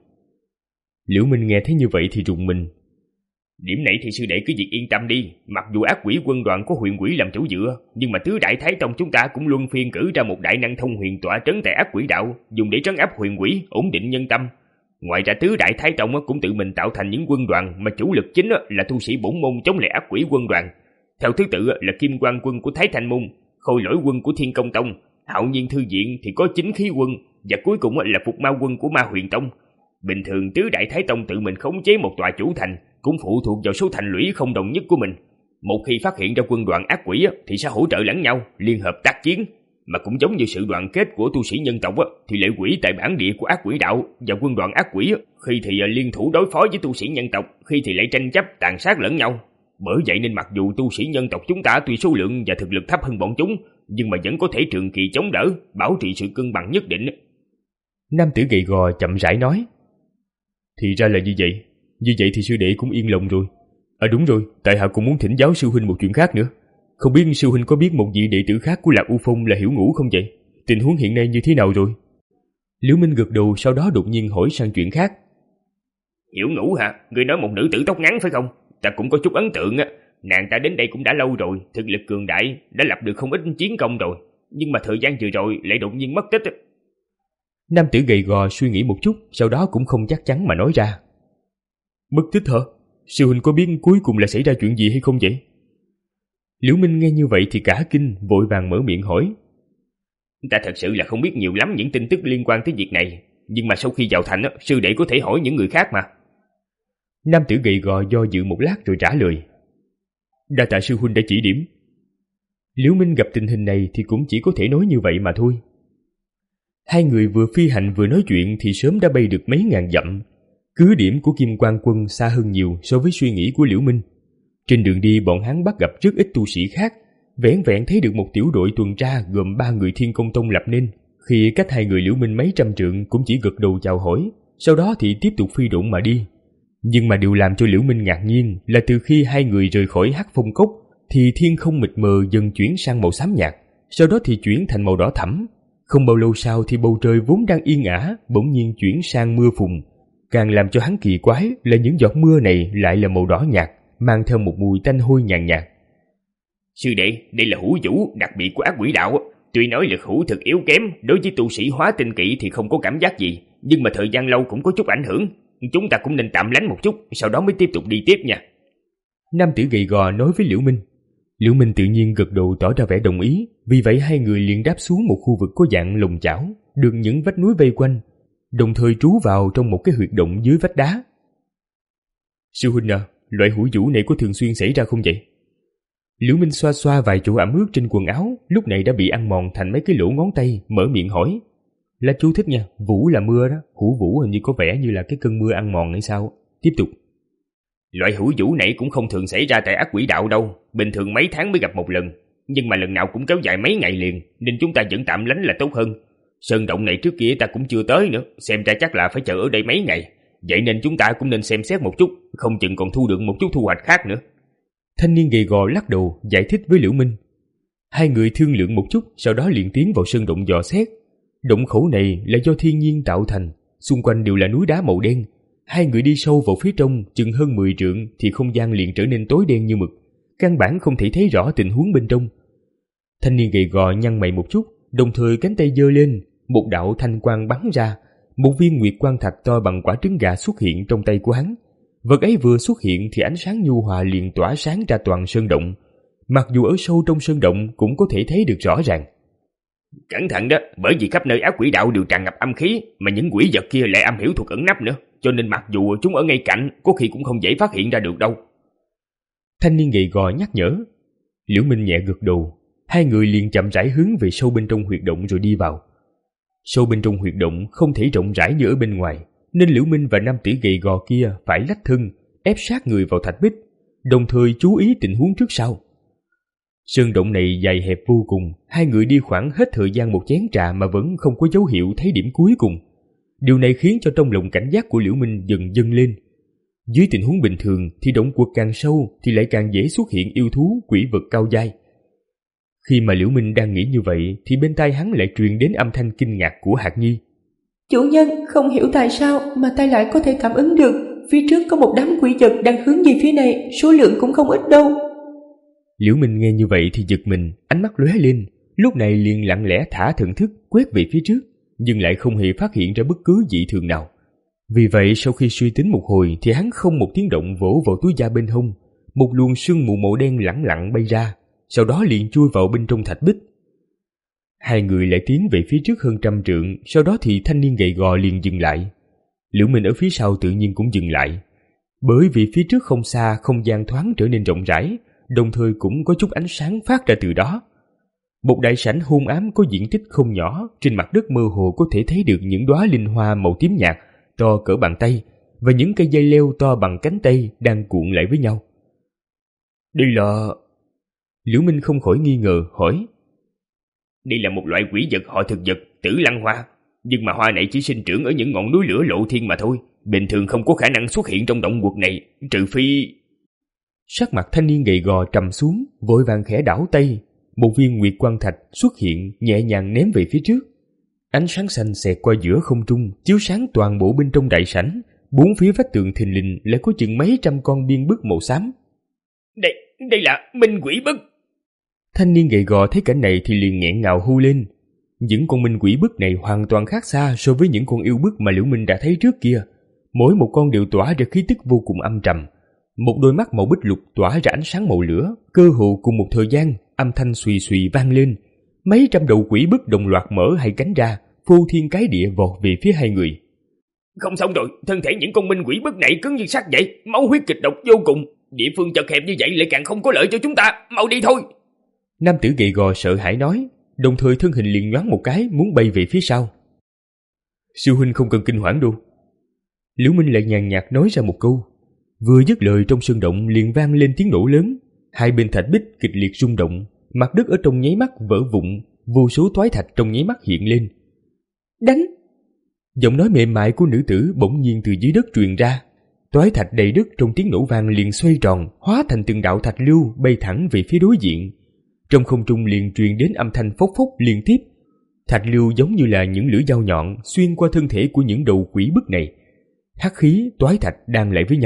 Liễu Minh nghe thấy như vậy thì rùng mình. Điểm này thì sư đệ cứ việc yên tâm đi, mặc dù ác quỷ quân đoàn có huyền quỷ làm chỗ dựa, nhưng mà tứ đại thái tông chúng ta cũng luân phiên cử ra một đại năng thông huyền tọa trấn tại ác quỷ đạo, dùng để trấn áp huyền quỷ, ổn định nhân tâm. Ngoài ra tứ đại thái tông cũng tự mình tạo thành những quân đoàn mà chủ lực chính là tu sĩ bổn môn chống lại ác quỷ quân đoàn. Theo thứ tự là Kim Quang quân của Thái Thanh môn, Khôi Lỗi quân của Thiên Công tông, Hạo Nhiên thư viện thì có Chính Khí quân, và cuối cùng là Phục Ma quân của Ma Huyền tông. Bình thường tứ đại thái tông tự mình khống chế một tòa chủ thành cũng phụ thuộc vào số thành lũy không đồng nhất của mình. Một khi phát hiện ra quân đoàn ác quỷ thì sẽ hỗ trợ lẫn nhau, liên hợp tác chiến. Mà cũng giống như sự đoàn kết của tu sĩ nhân tộc thì lệ quỷ tại bản địa của ác quỷ đạo và quân đoàn ác quỷ khi thì liên thủ đối phó với tu sĩ nhân tộc, khi thì lại tranh chấp tàn sát lẫn nhau. Bởi vậy nên mặc dù tu sĩ nhân tộc chúng ta tuy số lượng và thực lực thấp hơn bọn chúng, nhưng mà vẫn có thể trường kỳ chống đỡ, bảo trì sự cân bằng nhất định. Nam tử gầy gò chậm rãi nói. Thì ra là như vậy. Như vậy thì sư đệ cũng yên lòng rồi. À đúng rồi, tại hạ cũng muốn thỉnh giáo sư huynh một chuyện khác nữa. Không biết sư huynh có biết một vị đệ tử khác của Lạc U Phong là Hiểu Ngũ không vậy? Tình huống hiện nay như thế nào rồi? Liễu Minh gật đầu, sau đó đột nhiên hỏi sang chuyện khác. Hiểu Ngũ hả? Người nói một nữ tử tóc ngắn phải không? Ta cũng có chút ấn tượng á. Nàng ta đến đây cũng đã lâu rồi, thực lực cường đại, đã lập được không ít chiến công rồi. Nhưng mà thời gian vừa rồi lại đột nhiên mất tích. Nam tử gầy gò suy nghĩ một chút, sau đó cũng không chắc chắn mà nói ra. Mất tích hả? Sư huynh có biết cuối cùng là xảy ra chuyện gì hay không vậy? Liễu Minh nghe như vậy thì cả kinh, vội vàng mở miệng hỏi. Ta thật sự là không biết nhiều lắm những tin tức liên quan tới việc này, nhưng mà sau khi vào thành, sư đệ có thể hỏi những người khác mà. Nam tử gầy gò do dự một lát rồi trả lời. Đa tạ sư huynh đã chỉ điểm. Liễu Minh gặp tình hình này thì cũng chỉ có thể nói như vậy mà thôi. Hai người vừa phi hành vừa nói chuyện thì sớm đã bay được mấy ngàn dặm. Cứ điểm của Kim Quang quân xa hơn nhiều so với suy nghĩ của Liễu Minh. Trên đường đi bọn hắn bắt gặp rất ít tu sĩ khác, vẻn vẹn thấy được một tiểu đội tuần tra gồm ba người Thiên Công tông lập nên. Khi cách hai người Liễu Minh mấy trăm trượng cũng chỉ gật đầu chào hỏi, sau đó thì tiếp tục phi độn mà đi. Nhưng mà điều làm cho Liễu Minh ngạc nhiên là từ khi hai người rời khỏi Hắc Phong Cốc thì thiên không mịt mờ dần chuyển sang màu xám nhạt, sau đó thì chuyển thành màu đỏ thẫm. Không bao lâu sau thì bầu trời vốn đang yên ả bỗng nhiên chuyển sang mưa phùn. Càng làm cho hắn kỳ quái là những giọt mưa này lại là màu đỏ nhạt, mang theo một mùi tanh hôi nhàn nhạt. Sư đệ, đây là hữu vũ đặc biệt của ác quỷ đạo. Tuy nói lực hữu thực yếu kém, đối với tu sĩ hóa tinh kỵ thì không có cảm giác gì, nhưng mà thời gian lâu cũng có chút ảnh hưởng. Chúng ta cũng nên tạm lánh một chút, sau đó mới tiếp tục đi tiếp nha. Nam tử gầy gò nói với Liễu Minh. Liễu Minh tự nhiên gật đầu tỏ ra vẻ đồng ý, vì vậy hai người liền đáp xuống một khu vực có dạng lồng chảo, được những vách núi vây quanh, đồng thời trú vào trong một cái huyệt động dưới vách đá. Sư huynh à, loại hữu vũ này có thường xuyên xảy ra không vậy? Liễu Minh xoa xoa vài chỗ ẩm ướt trên quần áo, lúc này đã bị ăn mòn thành mấy cái lỗ ngón tay, mở miệng hỏi. Là chú thích nha, vũ là mưa đó, hữu vũ hình như có vẻ như là cái cơn mưa ăn mòn hay sao. Tiếp tục. Loại hữu vũ này cũng không thường xảy ra tại ác quỷ đạo đâu, bình thường mấy tháng mới gặp một lần, nhưng mà lần nào cũng kéo dài mấy ngày liền, nên chúng ta vẫn tạm lánh là tốt hơn. Sơn động này trước kia ta cũng chưa tới nữa, xem ra chắc là phải chờ ở đây mấy ngày, vậy nên chúng ta cũng nên xem xét một chút, không chừng còn thu được một chút thu hoạch khác nữa. Thanh niên gầy gò lắc đầu giải thích với Liễu Minh. Hai người thương lượng một chút, sau đó liền tiến vào sơn động dò xét. Động khẩu này là do thiên nhiên tạo thành, xung quanh đều là núi đá màu đen. Hai người đi sâu vào phía trong chừng hơn mười trượng thì không gian liền trở nên tối đen như mực, căn bản không thể thấy rõ tình huống bên trong. Thanh niên gầy gò nhăn mày một chút, đồng thời cánh tay giơ lên, một đạo thanh quang bắn ra, một viên nguyệt quang thạch to bằng quả trứng gà xuất hiện trong tay của hắn. Vật ấy vừa xuất hiện thì ánh sáng nhu hòa liền tỏa sáng ra toàn sơn động, mặc dù ở sâu trong sơn động cũng có thể thấy được rõ ràng. Cẩn thận đó, bởi vì khắp nơi ác quỷ đạo đều tràn ngập âm khí, mà những quỷ vật kia lại am hiểu thuật ẩn nấp nữa, cho nên mặc dù chúng ở ngay cạnh, có khi cũng không dễ phát hiện ra được đâu. Thanh niên gầy gò nhắc nhở. Liễu Minh nhẹ gật đầu, hai người liền chậm rãi hướng về sâu bên trong huyệt động rồi đi vào. Sâu bên trong huyệt động không thể rộng rãi như ở bên ngoài, nên Liễu Minh và nam tử gầy gò kia phải lách thân, ép sát người vào thạch bích, đồng thời chú ý tình huống trước sau. Sơn động này dài hẹp vô cùng, hai người đi khoảng hết thời gian một chén trà mà vẫn không có dấu hiệu thấy điểm cuối cùng. Điều này khiến cho trong lòng cảnh giác của Liễu Minh dần dâng lên. Dưới tình huống bình thường thì động quật càng sâu thì lại càng dễ xuất hiện yêu thú, quỷ vật cao dai. Khi mà Liễu Minh đang nghĩ như vậy thì bên tai hắn lại truyền đến âm thanh kinh ngạc của Hạc Nhi. Chủ nhân, không hiểu tại sao mà tay lại có thể cảm ứng được, phía trước có một đám quỷ vật đang hướng về phía này, số lượng cũng không ít đâu. Liễu Minh nghe như vậy thì giật mình, ánh mắt lóe lên, lúc này liền lặng lẽ thả thần thức quét về phía trước, nhưng lại không hề phát hiện ra bất cứ dị thường nào. Vì vậy sau khi suy tính một hồi thì hắn không một tiếng động vỗ vào túi da bên hông, một luồng sương mù màu đen lẳng lặng bay ra, sau đó liền chui vào bên trong thạch bích. Hai người lại tiến về phía trước hơn trăm trượng, sau đó thì thanh niên gầy gò liền dừng lại. Liễu Minh ở phía sau tự nhiên cũng dừng lại, bởi vì phía trước không xa không gian thoáng trở nên rộng rãi, đồng thời cũng có chút ánh sáng phát ra từ đó. Một đại sảnh hôn ám có diện tích không nhỏ, trên mặt đất mơ hồ có thể thấy được những đóa linh hoa màu tím nhạt to cỡ bàn tay và những cây dây leo to bằng cánh tay đang cuộn lại với nhau. Đây là... Liễu Minh không khỏi nghi ngờ hỏi. Đây là một loại quỷ vật họ thực vật, Tử Lăng Hoa, nhưng mà hoa này chỉ sinh trưởng ở những ngọn núi lửa lộ thiên mà thôi, bình thường không có khả năng xuất hiện trong động quật này, trừ phi... Sắc mặt thanh niên gầy gò trầm xuống, vội vàng khẽ đảo tay, một viên nguyệt quang thạch xuất hiện, nhẹ nhàng ném về phía trước. Ánh sáng xanh xẹt qua giữa không trung, chiếu sáng toàn bộ bên trong đại sảnh, bốn phía vách tường thình lình lại có chừng mấy trăm con biên bức màu xám. Đây, đây là minh quỷ bức. Thanh niên gầy gò thấy cảnh này thì liền nghẹn ngào hu lên. Những con minh quỷ bức này hoàn toàn khác xa so với những con yêu bức mà Liễu Minh đã thấy trước kia. Mỗi một con đều tỏa ra khí tức vô cùng âm trầm. Một đôi mắt màu bích lục tỏa ra ánh sáng màu lửa, cơ hồ cùng một thời gian, âm thanh xùy xùy vang lên. Mấy trăm đầu quỷ bức đồng loạt mở hai cánh ra, phô thiên cái địa vọt về phía hai người. Không xong rồi, thân thể những con minh quỷ bức này cứng như sắt vậy, máu huyết kịch độc vô cùng, địa phương chật hẹp như vậy lại càng không có lợi cho chúng ta, mau đi thôi. Nam tử gầy gò sợ hãi nói, đồng thời thân hình liền nhoáng một cái muốn bay về phía sau. Sư huynh không cần kinh hoảng đâu. Liễu Minh lại nhàn nhạt nói ra một câu. Vừa dứt lời trong sơn động liền vang lên tiếng nổ lớn, hai bên thạch bích kịch liệt rung động, mặt đất ở trong nháy mắt vỡ vụn, vô số toái thạch trong nháy mắt hiện lên. Đánh! Giọng nói mềm mại của nữ tử bỗng nhiên từ dưới đất truyền ra. Toái thạch đầy đất trong tiếng nổ vang liền xoay tròn, hóa thành từng đạo thạch lưu bay thẳng về phía đối diện. Trong không trung liền truyền đến âm thanh phốc phốc liên tiếp. Thạch lưu giống như là những lưỡi dao nhọn xuyên qua thân thể của những đầu quỷ bức này. Hắc khí, toái thạch đan lại với nhau,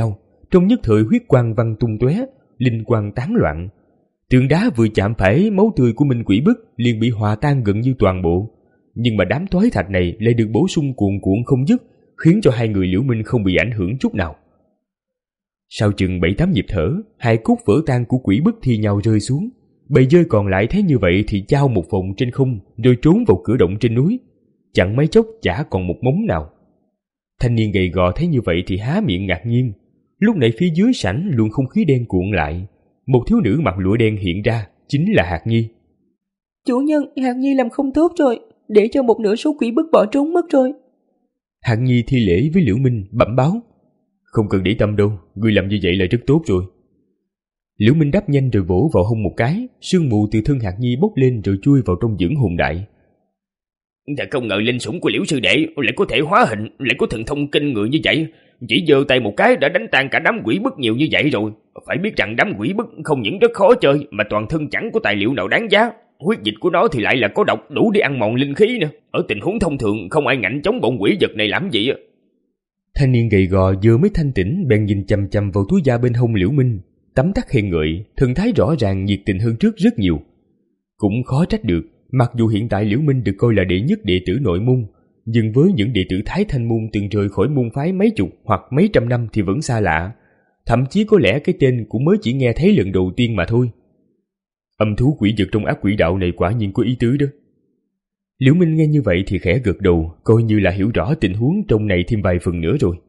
trong nhất thời huyết quang văng tung tóe, linh quang tán loạn. Tượng đá vừa chạm phải máu tươi của Minh Quỷ Bức liền bị hòa tan gần như toàn bộ, nhưng mà đám toái thạch này lại được bổ sung cuồn cuộn không dứt, khiến cho hai người Liễu Minh không bị ảnh hưởng chút nào. Sau chừng bảy tám nhịp thở, hai cốt vỡ tan của Quỷ Bức thi nhau rơi xuống. Bầy dơi còn lại thấy như vậy thì chao một vòng trên không, rồi trốn vào cửa động trên núi. Chẳng mấy chốc chả còn một mống nào. Thanh niên gầy gò thấy như vậy thì há miệng ngạc nhiên. Lúc này phía dưới sảnh luồng không khí đen cuộn lại, một thiếu nữ mặc lụa đen hiện ra, chính là Hạt Nhi. Chủ nhân, Hạt Nhi làm không tốt rồi, để cho một nửa số Quỷ Bức bỏ trốn mất rồi. Hạt Nhi thi lễ với Liễu Minh bẩm báo. Không cần để tâm đâu, ngươi làm như vậy là rất tốt rồi. Liễu Minh đáp nhanh rồi vỗ vào hông một cái, sương mù từ thân Hạt Nhi bốc lên rồi chui vào trong dưỡng hồn đại. Thật không ngờ linh sủng của Liễu sư đệ lại có thể hóa hình, lại có thần thông kinh người như vậy. Chỉ giơ tay một cái đã đánh tan cả đám Quỷ Bức nhiều như vậy rồi. Phải biết rằng đám Quỷ Bức không những rất khó chơi mà toàn thân chẳng có tài liệu nào đáng giá. Huyết dịch của nó thì lại là có độc, đủ để ăn mòn linh khí nữa. Ở tình huống thông thường không ai ngạnh chống bọn quỷ vật này làm gì. Thanh niên gầy gò vừa mới thanh tỉnh bèn nhìn chằm chằm vào túi da bên hông Liễu Minh, tấm tắc khen ngợi, thần thái rõ ràng nhiệt tình hơn trước rất nhiều. Cũng khó trách được, mặc dù hiện tại Liễu Minh được coi là đệ nhất đệ tử nội môn, nhưng với những đệ tử Thái Thanh môn từng rời khỏi môn phái mấy chục hoặc mấy trăm năm thì vẫn xa lạ, thậm chí có lẽ cái tên cũng mới chỉ nghe thấy lần đầu tiên mà thôi. Âm thú quỷ vật trong ác quỷ đạo này quả nhiên có ý tứ đó. Liễu Minh nghe như vậy thì khẽ gật đầu, coi như là hiểu rõ tình huống trong này thêm vài phần nữa rồi.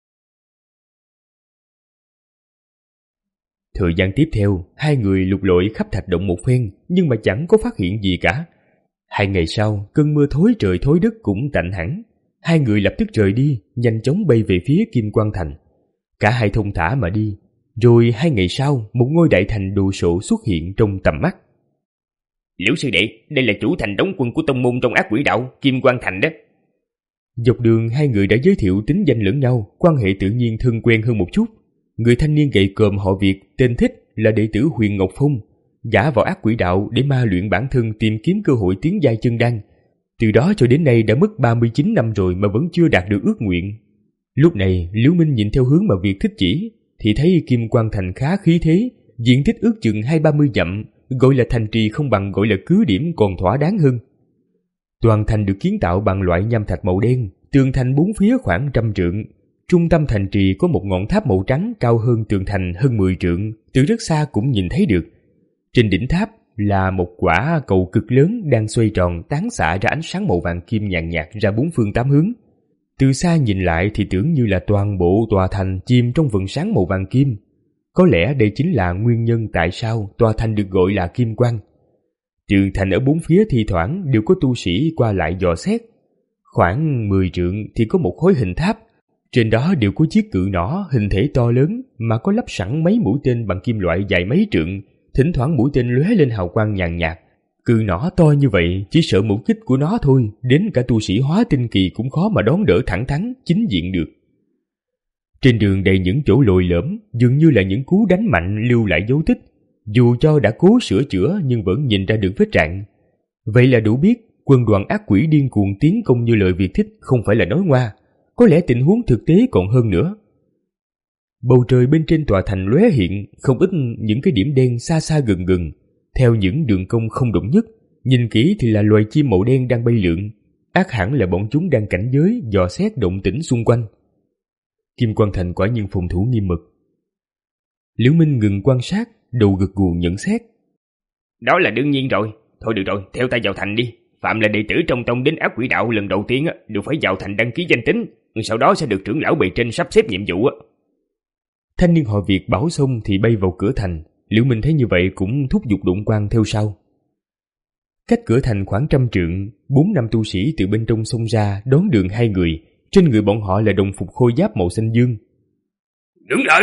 Thời gian tiếp theo, hai người lục lội khắp thạch động một phen, nhưng mà chẳng có phát hiện gì cả. Hai ngày sau, cơn mưa thối trời thối đất cũng tạnh hẳn. Hai người lập tức rời đi, nhanh chóng bay về phía Kim Quang Thành. Cả hai thông thả mà đi. Rồi hai ngày sau, một ngôi đại thành đồ sộ xuất hiện trong tầm mắt. Liễu sư đệ, đây là chủ thành đóng quân của tông môn trong ác quỷ đạo, Kim Quang Thành đó. Dọc đường hai người đã giới thiệu tính danh lẫn nhau, quan hệ tự nhiên thân quen hơn một chút. Người thanh niên gầy còm họ Việt tên Thích là đệ tử Huyền Ngọc Phong, gả vào ác quỷ đạo để ma luyện bản thân tìm kiếm cơ hội tiến giai chân đan. Từ đó cho đến nay đã mất ba mươi chín năm rồi mà vẫn chưa đạt được ước nguyện. Lúc này Liễu Minh nhìn theo hướng mà Việt Thích chỉ thì thấy Kim Quang Thành khá khí thế, diện tích ước chừng hai ba mươi dặm, gọi là thành trì không bằng gọi là cứ điểm còn thỏa đáng hơn. Toàn thành được kiến tạo bằng loại nham thạch màu đen, tường thành bốn phía khoảng trăm trượng. Trung tâm thành trì có một ngọn tháp màu trắng cao hơn tường thành hơn mười trượng, từ rất xa cũng nhìn thấy được. Trên đỉnh tháp là một quả cầu cực lớn đang xoay tròn tán xạ ra ánh sáng màu vàng kim nhàn nhạt ra bốn phương tám hướng. Từ xa nhìn lại thì tưởng như là toàn bộ tòa thành chìm trong vầng sáng màu vàng kim. Có lẽ đây chính là nguyên nhân tại sao tòa thành được gọi là Kim Quang. Tường thành ở bốn phía thi thoảng đều có tu sĩ qua lại dò xét. Khoảng mười trượng thì có một khối hình tháp. Trên đó đều có chiếc cự nỏ hình thể to lớn mà có lắp sẵn mấy mũi tên bằng kim loại dài mấy trượng, thỉnh thoảng mũi tên lóe lên hào quang nhàn nhạt. Cự nỏ to như vậy, chỉ sợ mục kích của nó thôi, đến cả tu sĩ hóa tinh kỳ cũng khó mà đón đỡ thẳng thắn, chính diện được. Trên đường đầy những chỗ lồi lõm, dường như là những cú đánh mạnh lưu lại dấu tích, dù cho đã cố sửa chữa nhưng vẫn nhìn ra được vết rạn. Vậy là đủ biết quân đoàn ác quỷ điên cuồng tiến công như lời Việt Thích không phải là nói ngoa, có lẽ tình huống thực tế còn hơn nữa. Bầu trời bên trên tòa thành lóe hiện không ít những cái điểm đen xa xa gần gần, theo những đường cong không đồng nhất, nhìn kỹ thì là loài chim màu đen đang bay lượn, ác hẳn là bọn chúng đang cảnh giới dò xét động tĩnh xung quanh. Kim Quang Thành quả nhiên phòng thủ nghiêm mật. Liễu Minh ngừng quan sát, đầu gật gù nhận xét. Đó là đương nhiên rồi, thôi được rồi, theo ta vào thành đi. Phạm là đệ tử trong tông đến ác quỷ đạo lần đầu tiên đều phải vào thành đăng ký danh tính, sau đó sẽ được trưởng lão bề trên sắp xếp nhiệm vụ. Thanh niên họ Việt bảo xong thì bay vào cửa thành. Liễu Minh thấy như vậy cũng thúc giục Đụng Quang theo sau. Cách cửa thành khoảng trăm trượng, bốn năm tu sĩ từ bên trong xông ra đón đường hai người. Trên người bọn họ là đồng phục khôi giáp màu xanh dương. Đứng lại!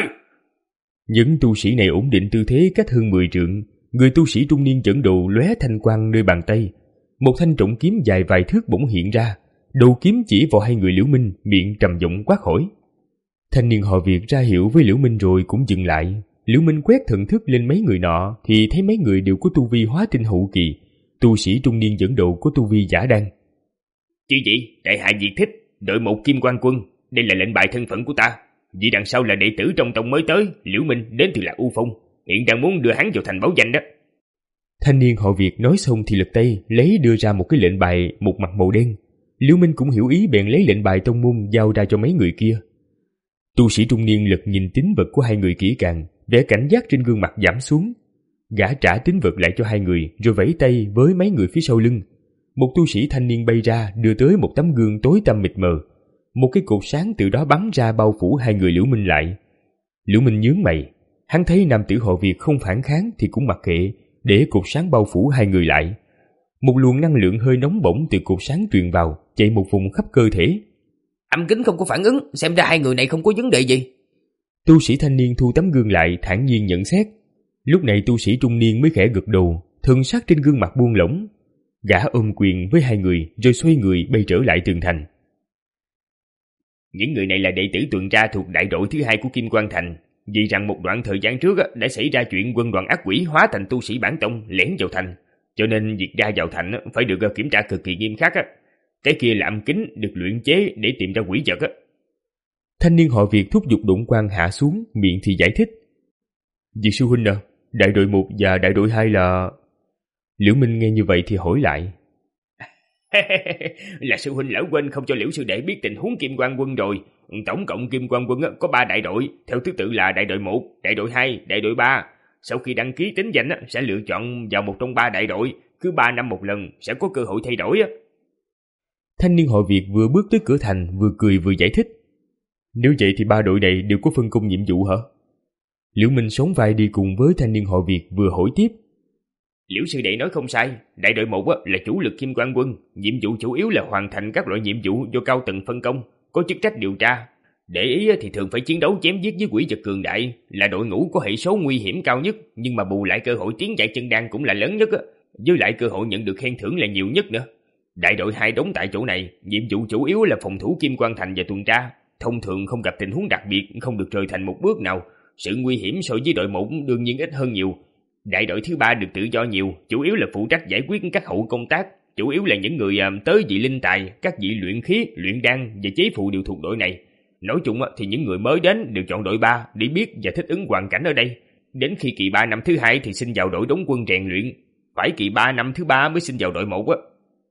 Những tu sĩ này ổn định tư thế cách hơn mười trượng. Người tu sĩ trung niên dẫn đầu lóe thanh quang nơi bàn tay. Một thanh trọng kiếm dài vài thước bỗng hiện ra, đầu kiếm chỉ vào hai người Liễu Minh, miệng trầm giọng quát hỏi. Thanh niên họ Việt ra hiệu với Liễu Minh rồi cũng dừng lại. Liễu Minh quét thần thức lên mấy người nọ thì thấy mấy người đều có tu vi hóa tinh hậu kỳ, tu sĩ trung niên dẫn đầu có tu vi giả đan. Chứ gì, đại hạ Việt Thích, đội một Kim Quang quân, đây là lệnh bài thân phận của ta. Vì đằng sau là đệ tử trong tông mới tới, Liễu Minh đến từ Lạc U Phong, hiện đang muốn đưa hắn vào thành báo danh đó. Thanh niên họ Việt nói xong thì lật tay lấy đưa ra một cái lệnh bài một mặt màu đen. Liễu Minh cũng hiểu ý bèn lấy lệnh bài tông môn giao ra cho mấy người kia. Tu sĩ trung niên lật nhìn tín vật của hai người kỹ càng, vẻ cảnh giác trên gương mặt giảm xuống. Gã trả tín vật lại cho hai người rồi vẫy tay với mấy người phía sau lưng. Một tu sĩ thanh niên bay ra đưa tới một tấm gương tối tăm mịt mờ. Một cái cột sáng từ đó bắn ra bao phủ hai người Liễu Minh lại. Liễu Minh nhướng mày, hắn thấy nam tử họ Việt không phản kháng thì cũng mặc kệ, để cột sáng bao phủ hai người lại. Một luồng năng lượng hơi nóng bỏng từ cột sáng truyền vào, chạy một vùng khắp cơ thể. Âm kính không có phản ứng, xem ra hai người này không có vấn đề gì. Tu sĩ thanh niên thu tấm gương lại thản nhiên nhận xét. Lúc này tu sĩ trung niên mới khẽ gật đầu, thần sắc trên gương mặt buông lỏng. Gã ôm quyền với hai người rồi xoay người bay trở lại tường thành. Những người này là đệ tử tuần tra thuộc đại đội thứ hai của Kim Quang Thành. Vì rằng một đoạn thời gian trước đã xảy ra chuyện quân đoàn ác quỷ hóa thành tu sĩ bản tông lẻn vào thành, cho nên việc ra vào thành phải được kiểm tra cực kỳ nghiêm khắc. Cái kia là âm kính được luyện chế để tìm ra quỷ vật. Thanh niên họ Việt thúc giục đụng quang hạ xuống, miệng thì giải thích. Việt sư huynh à, đại đội một và đại đội hai là... Liễu Minh nghe như vậy thì hỏi lại. Là sư huynh lỡ quên không cho Liễu sư đệ biết tình huống Kim Quang quân rồi. Tổng cộng Kim Quang quân có ba đại đội, theo thứ tự là đại đội một, đại đội hai, đại đội ba. Sau khi đăng ký tính danh sẽ lựa chọn vào một trong ba đại đội, cứ ba năm một lần sẽ có cơ hội thay đổi. Thanh niên họ Việt vừa bước tới cửa thành vừa cười vừa giải thích. Nếu vậy thì ba đội này đều có phân công nhiệm vụ hả? Liễu Minh sóng vai đi cùng với thanh niên họ Việt vừa hỏi tiếp. Liễu sư đệ nói không sai, đại đội một là chủ lực Kim Quang quân, nhiệm vụ chủ yếu là hoàn thành các loại nhiệm vụ do cao tầng phân công, có chức trách điều tra. Để ý thì thường phải chiến đấu chém giết với quỷ vật cường đại, là đội ngũ có hệ số nguy hiểm cao nhất, nhưng mà bù lại cơ hội tiến chạy chân đan cũng là lớn nhất, với lại cơ hội nhận được khen thưởng là nhiều nhất nữa. Đại đội hai đóng tại chỗ này, nhiệm vụ chủ yếu là phòng thủ Kim Quang Thành và tuần tra, thông thường không gặp tình huống đặc biệt, không được rời thành một bước nào. Sự nguy hiểm so với đội một đương nhiên ít hơn nhiều. Đại đội thứ ba được tự do nhiều, chủ yếu là phụ trách giải quyết các hậu công tác, chủ yếu là những người tới vị linh tài, các vị luyện khí, luyện đan và chế phụ đều thuộc đội này. Nói chung thì những người mới đến đều chọn đội ba để biết và thích ứng hoàn cảnh ở đây. Đến khi kỳ ba năm thứ hai thì xin vào đội đóng quân rèn luyện, phải kỳ ba năm thứ ba mới xin vào đội một á.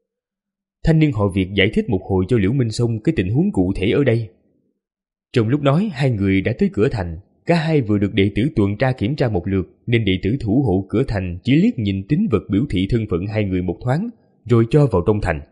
Thanh niên họ Việt giải thích một hồi cho Liễu Minh xong cái tình huống cụ thể ở đây. Trong lúc nói, hai người đã tới cửa thành. Cả hai vừa được đệ tử tuần tra kiểm tra một lượt, nên đệ tử thủ hộ cửa thành chỉ liếc nhìn tín vật biểu thị thân phận hai người một thoáng, rồi cho vào trong thành.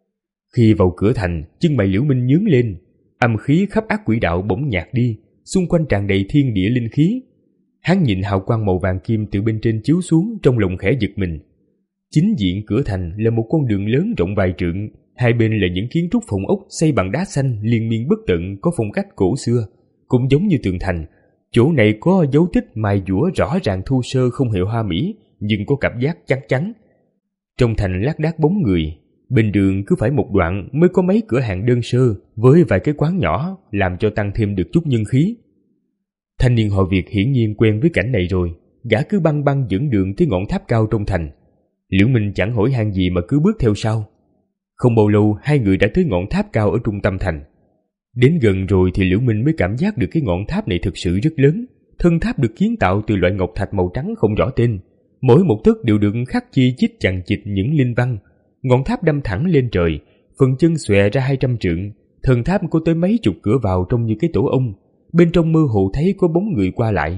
Khi vào cửa thành, chân mày Liễu Minh nhướng lên, âm khí khắp ác quỷ đạo bỗng nhạt đi, xung quanh tràn đầy thiên địa linh khí. Hắn nhìn hào quang màu vàng kim từ bên trên chiếu xuống, trong lòng khẽ giật mình. Chính diện cửa thành là một con đường lớn rộng vài trượng, hai bên là những kiến trúc phòng ốc xây bằng đá xanh liên miên bất tận có phong cách cổ xưa, cũng giống như tường thành. Chỗ này có dấu tích mài dũa rõ ràng thu sơ không hề hoa mỹ, nhưng có cảm giác chắc chắn. Trong thành lác đác bóng người, bên đường cứ phải một đoạn mới có mấy cửa hàng đơn sơ với vài cái quán nhỏ, làm cho tăng thêm được chút nhân khí. Thanh niên họ Việt hiển nhiên quen với cảnh này rồi, gã cứ băng băng dẫn đường tới ngọn tháp cao trong thành. Liễu Minh chẳng hỏi han gì mà cứ bước theo sau. Không bao lâu hai người đã tới ngọn tháp cao ở trung tâm thành. Đến gần rồi thì Liễu Minh mới cảm giác được cái ngọn tháp này thực sự rất lớn. Thân tháp được kiến tạo từ loại ngọc thạch màu trắng không rõ tên. Mỗi một tấc đều được khắc chi chít chằng chịt những linh văn. Ngọn tháp đâm thẳng lên trời, phần chân xòe ra hai trăm trượng. Thần tháp có tới mấy chục cửa vào trông như cái tổ ong. Bên trong mơ hồ thấy có bóng người qua lại.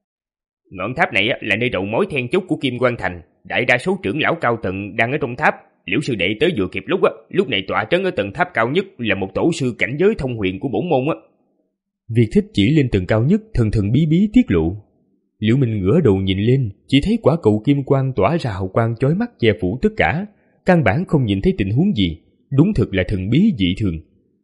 Ngọn tháp này là nơi đầu mối then chốt của Kim Quang Thành. Đại đa số trưởng lão cao tầng đang ở trong tháp. Liễu sư đệ tới vừa kịp lúc á, lúc này tọa trấn ở tầng tháp cao nhất là một tổ sư cảnh giới thông huyền của bổn môn á. Việc thích chỉ lên tầng cao nhất thần thần bí bí tiết lộ. Liễu Minh ngửa đầu nhìn lên, chỉ thấy quả cầu kim quang tỏa ra hào quang chói mắt che phủ tất cả, căn bản không nhìn thấy tình huống gì, đúng thực là thần bí dị thường.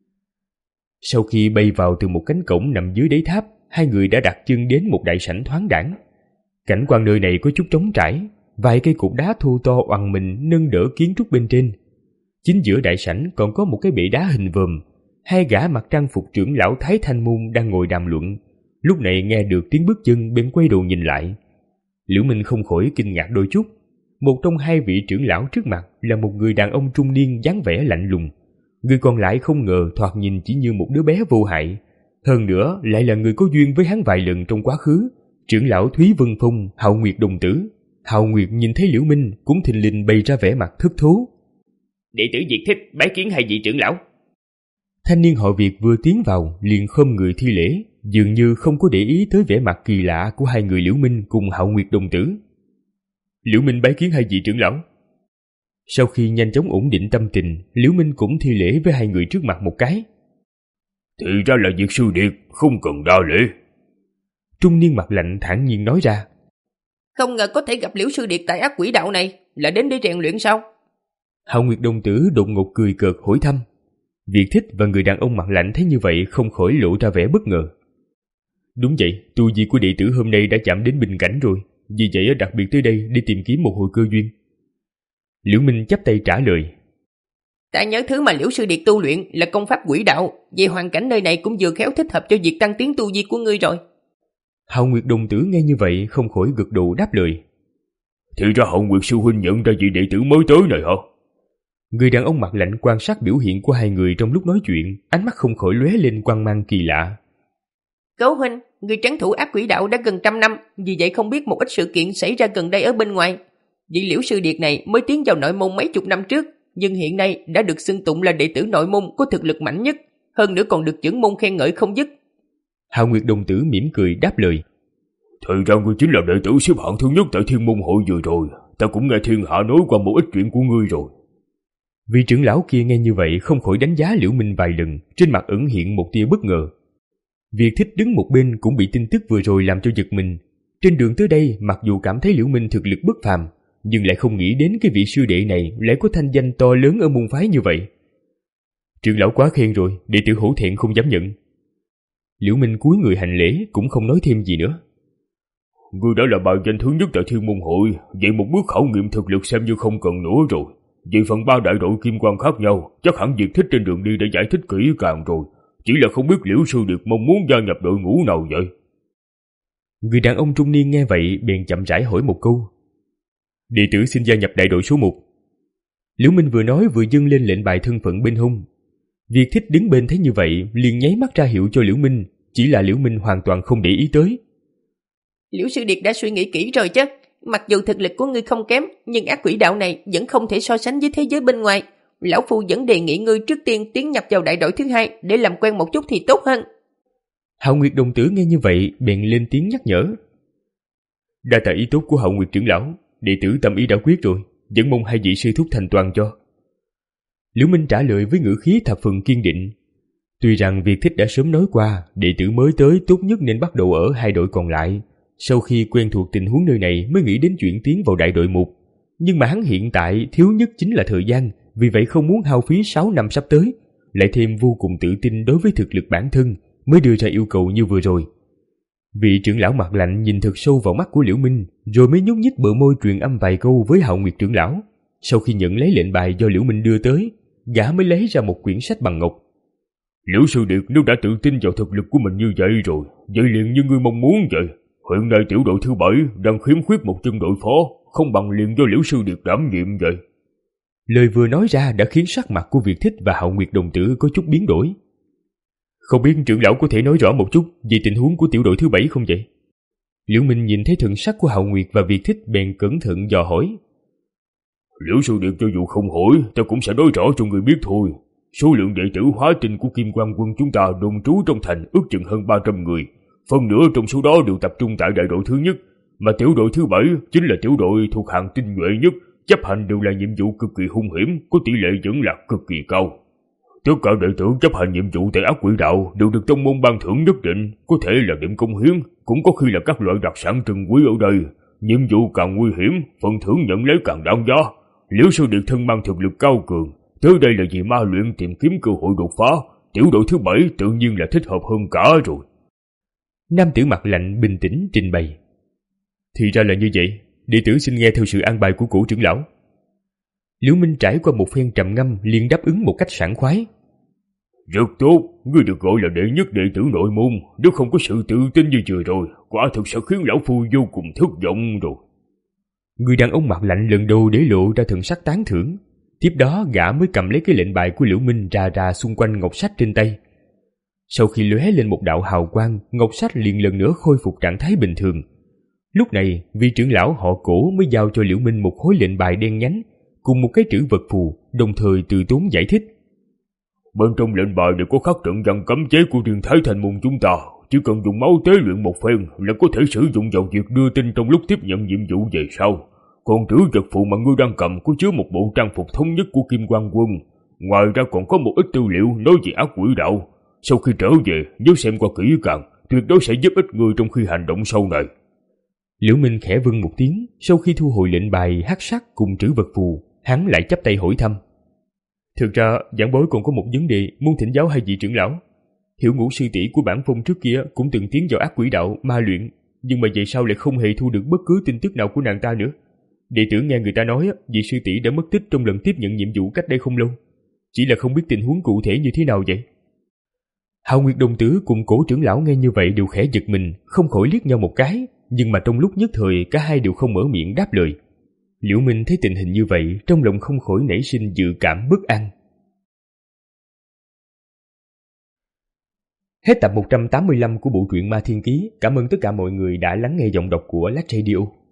Sau khi bay vào từ một cánh cổng nằm dưới đáy tháp, hai người đã đặt chân đến một đại sảnh thoáng đãng. Cảnh quan nơi này có chút trống trải, vài cây cột đá thô to oằn mình nâng đỡ kiến trúc bên trên. Chính giữa đại sảnh còn có một cái bệ đá hình vòm. Hai gã mặc trang phục trưởng lão Thái Thanh Môn đang ngồi đàm luận. Lúc này nghe được tiếng bước chân bên quay đầu nhìn lại. Liễu Minh không khỏi kinh ngạc đôi chút. Một trong hai vị trưởng lão trước mặt là một người đàn ông trung niên dáng vẻ lạnh lùng. Người còn lại không ngờ thoạt nhìn chỉ như một đứa bé vô hại. Hơn nữa lại là người có duyên với hắn vài lần trong quá khứ, trưởng lão Thúy Vân Phong, Hạo Nguyệt đồng tử. Hạo Nguyệt nhìn thấy Liễu Minh cũng thình lình bày ra vẻ mặt thất thố. Đệ tử Việt Thích bái kiến hai vị trưởng lão. Thanh niên họ Việt vừa tiến vào liền khom người thi lễ, dường như không có để ý tới vẻ mặt kỳ lạ của hai người Liễu Minh cùng Hạo Nguyệt đồng tử. Liễu Minh bái kiến hai vị trưởng lão. Sau khi nhanh chóng ổn định tâm tình, Liễu Minh cũng thi lễ với hai người trước mặt một cái. Thì ra là Việt sư điệt, không cần đa lễ. Trung niên mặt lạnh thản nhiên nói ra. Không ngờ có thể gặp Liễu sư điệt tại ác quỷ đạo này, là đến để rèn luyện sao? Hạo Nguyệt đồng tử đột ngột cười cợt hỏi thăm. Việt Thích và người đàn ông mặt lạnh thấy như vậy không khỏi lộ ra vẻ bất ngờ. Đúng vậy, tu vi của đệ tử hôm nay đã chạm đến bình cảnh rồi, vì vậy đặc biệt tới đây để tìm kiếm một hồi cơ duyên. Liễu Minh chắp tay trả lời. Ta nhớ thứ mà Liễu sư điệt tu luyện là công pháp quỷ đạo, về hoàn cảnh nơi này cũng vừa khéo thích hợp cho việc tăng tiến tu vi của ngươi rồi. Hạo Nguyệt đồng tử nghe như vậy không khỏi gật đầu đáp lời. Thì ra Hạo Nguyệt sư huynh nhận ra vị đệ tử mới tới này hả? Người đàn ông mặt lạnh quan sát biểu hiện của hai người trong lúc nói chuyện, ánh mắt không khỏi lóe lên quang mang kỳ lạ. Cố huynh, người trấn thủ ác quỷ đạo đã gần trăm năm, vì vậy không biết một ít sự kiện xảy ra gần đây ở bên ngoài. Vị Liễu sư điệt này mới tiến vào nội môn mấy chục năm trước, nhưng hiện nay đã được xưng tụng là đệ tử nội môn có thực lực mạnh nhất, hơn nữa còn được trưởng môn khen ngợi không dứt. Hạo Nguyệt đồng tử mỉm cười đáp lời. Thời ra ngươi chính là đệ tử xếp hạng thứ nhất tại Thiên Môn hội vừa rồi, ta cũng nghe thiên hạ nói qua một ít chuyện của ngươi rồi. Vị trưởng lão kia nghe như vậy không khỏi đánh giá Liễu Minh vài lần, trên mặt ẩn hiện một tia bất ngờ. Việt Thích đứng một bên cũng bị tin tức vừa rồi làm cho giật mình. Trên đường tới đây, mặc dù cảm thấy Liễu Minh thực lực bất phàm, nhưng lại không nghĩ đến cái vị sư đệ này lại có thanh danh to lớn ở môn phái như vậy. Trưởng lão quá khen rồi, đệ tử hổ thẹn không dám nhận. Liễu Minh cúi người hành lễ cũng không nói thêm gì nữa. Ngươi đã là bài danh thứ nhất tại Thiên Môn hội, vậy một bước khảo nghiệm thực lực xem như không cần nữa rồi. Về phần ba đại đội kim quan khác nhau, chắc hẳn Việt Thích trên đường đi đã giải thích kỹ càng rồi. Chỉ là không biết Liễu sư điệt mong muốn gia nhập đội ngũ nào vậy? Người đàn ông trung niên nghe vậy bèn chậm rãi hỏi một câu. Đệ tử xin gia nhập đại đội số một. Liễu Minh vừa nói vừa dâng lên lệnh bài thân phận bên hông. Việt Thích đứng bên thấy như vậy liền nháy mắt ra hiệu cho Liễu Minh, chỉ là Liễu Minh hoàn toàn không để ý tới. Liễu sư điệt đã suy nghĩ kỹ rồi chứ. Mặc dù thực lực của ngươi không kém, nhưng ác quỷ đạo này vẫn không thể so sánh với thế giới bên ngoài. Lão phu vẫn đề nghị ngươi trước tiên tiến nhập vào đại đội thứ hai để làm quen một chút thì tốt hơn. Hạo Nguyệt đồng tử nghe như vậy bèn lên tiếng nhắc nhở. Đa tạ ý tốt của Hạo Nguyệt trưởng lão, đệ tử tâm ý đã quyết rồi, vẫn mong hai vị sư thúc thành toàn cho. Liễu Minh trả lời với ngữ khí thập phần kiên định. Tuy rằng Việt Thích đã sớm nói qua đệ tử mới tới tốt nhất nên bắt đầu ở hai đội còn lại, sau khi quen thuộc tình huống nơi này mới nghĩ đến chuyện tiến vào đại đội một. Nhưng mà hắn hiện tại thiếu nhất chính là thời gian, vì vậy không muốn hao phí sáu năm sắp tới, lại thêm vô cùng tự tin đối với thực lực bản thân mới đưa ra yêu cầu như vừa rồi. Vị trưởng lão mặt lạnh nhìn thật sâu vào mắt của Liễu Minh, rồi mới nhúc nhích bờ môi truyền âm vài câu với Hạo Nguyệt trưởng lão. Sau khi nhận lấy lệnh bài do Liễu Minh đưa tới, gã mới lấy ra một quyển sách bằng ngọc. Liễu sư điệt nếu đã tự tin vào thực lực của mình như vậy rồi, vậy liền như ngươi mong muốn vậy. Hiện nay tiểu đội thứ bảy đang khiếm khuyết một chân đội phó, không bằng liền do Liễu sư điệt đảm nhiệm vậy. Lời vừa nói ra đã khiến sắc mặt của Việt Thích và Hạo Nguyệt đồng tử có chút biến đổi. Không biết trưởng lão có thể nói rõ một chút về tình huống của tiểu đội thứ bảy không vậy? Liễu Minh nhìn thấy thần sắc của Hạo Nguyệt và Việt Thích bèn cẩn thận dò hỏi. Liễu sư điệt cho dù không hỏi, ta cũng sẽ nói rõ cho người biết thôi. Số lượng đệ tử hóa tinh của Kim Quang quân chúng ta đồn trú trong thành ước chừng hơn ba trăm người. Phần nửa trong số đó đều tập trung tại đại đội thứ nhất, mà tiểu đội thứ bảy chính là tiểu đội thuộc hàng tinh nhuệ nhất, chấp hành đều là nhiệm vụ cực kỳ hung hiểm, có tỷ lệ dẫn lạc cực kỳ cao. Tất cả đệ tử chấp hành nhiệm vụ tại ác quỷ đạo đều được tông môn ban thưởng nhất định, có thể là điểm công hiến, cũng có khi là các loại đặc sản trân quý ở đây. Nhiệm vụ càng nguy hiểm, phần thưởng nhận lấy càng đáng giá. Liễu sư điệt thân mang thực lực cao cường, tới đây là vì ma luyện tìm kiếm cơ hội đột phá, tiểu đội thứ bảy tự nhiên là thích hợp hơn cả rồi. Nam tử mặt lạnh bình tĩnh trình bày. Thì ra là như vậy, đệ tử xin nghe theo sự an bài của cổ trưởng lão. Liễu Minh trải qua một phen trầm ngâm liền đáp ứng một cách sảng khoái. Rất tốt, ngươi được gọi là đệ nhất đệ tử nội môn, nếu không có sự tự tin như vừa rồi, quả thực sẽ khiến lão phu vô cùng thất vọng rồi. Người đàn ông mặt lạnh lần đầu để lộ ra thần sắc tán thưởng. Tiếp đó gã mới cầm lấy cái lệnh bài của Liễu Minh rà rà xung quanh ngọc sách trên tay. Sau khi lóe lên một đạo hào quang, ngọc sách liền lần nữa khôi phục trạng thái bình thường. Lúc này, vị trưởng lão họ Cổ mới giao cho Liễu Minh một khối lệnh bài đen nhánh cùng một cái trữ vật phù, đồng thời từ tốn giải thích. Bên trong lệnh bài đều có khắc trận văn cấm chế của riêng Thái Thành môn chúng ta, chỉ cần dùng máu tế luyện một phen là có thể sử dụng vào việc đưa tin trong lúc tiếp nhận nhiệm vụ về sau. Còn trữ vật phù mà ngươi đang cầm có chứa một bộ trang phục thống nhất của Kim Quang Quân. Ngoài ra còn có một ít tư liệu nói về ác quỷ đạo. Sau khi trở về, nếu xem qua kỹ càng, tuyệt đối sẽ giúp ích người trong khi hành động sau này. Liễu Minh khẽ vâng một tiếng, sau khi thu hồi lệnh bài hắc sắc cùng trữ vật phù, hắn lại chắp tay hỏi thăm. Thực ra, giảng bối còn có một vấn đề muốn thỉnh giáo hai vị trưởng lão. Hiểu Ngũ sư tỷ của bản phong trước kia cũng từng tiến vào ác quỷ đạo ma luyện, nhưng mà về sau lại không hề thu được bất cứ tin tức nào của nàng ta nữa. Đệ tử nghe người ta nói vị sư tỷ đã mất tích trong lần tiếp nhận nhiệm vụ cách đây không lâu, chỉ là không biết tình huống cụ thể như thế nào vậy. Hạo Nguyệt đồng tử cùng Cổ trưởng lão nghe như vậy đều khẽ giật mình, không khỏi liếc nhau một cái, nhưng mà trong lúc nhất thời cả hai đều không mở miệng đáp lời. Liễu Minh thấy tình hình như vậy, trong lòng không khỏi nảy sinh dự cảm bất an. Hết tập một trăm tám mươi lăm của bộ truyện Ma Thiên Ký. Cảm ơn tất cả mọi người đã lắng nghe giọng đọc của Lách Radio.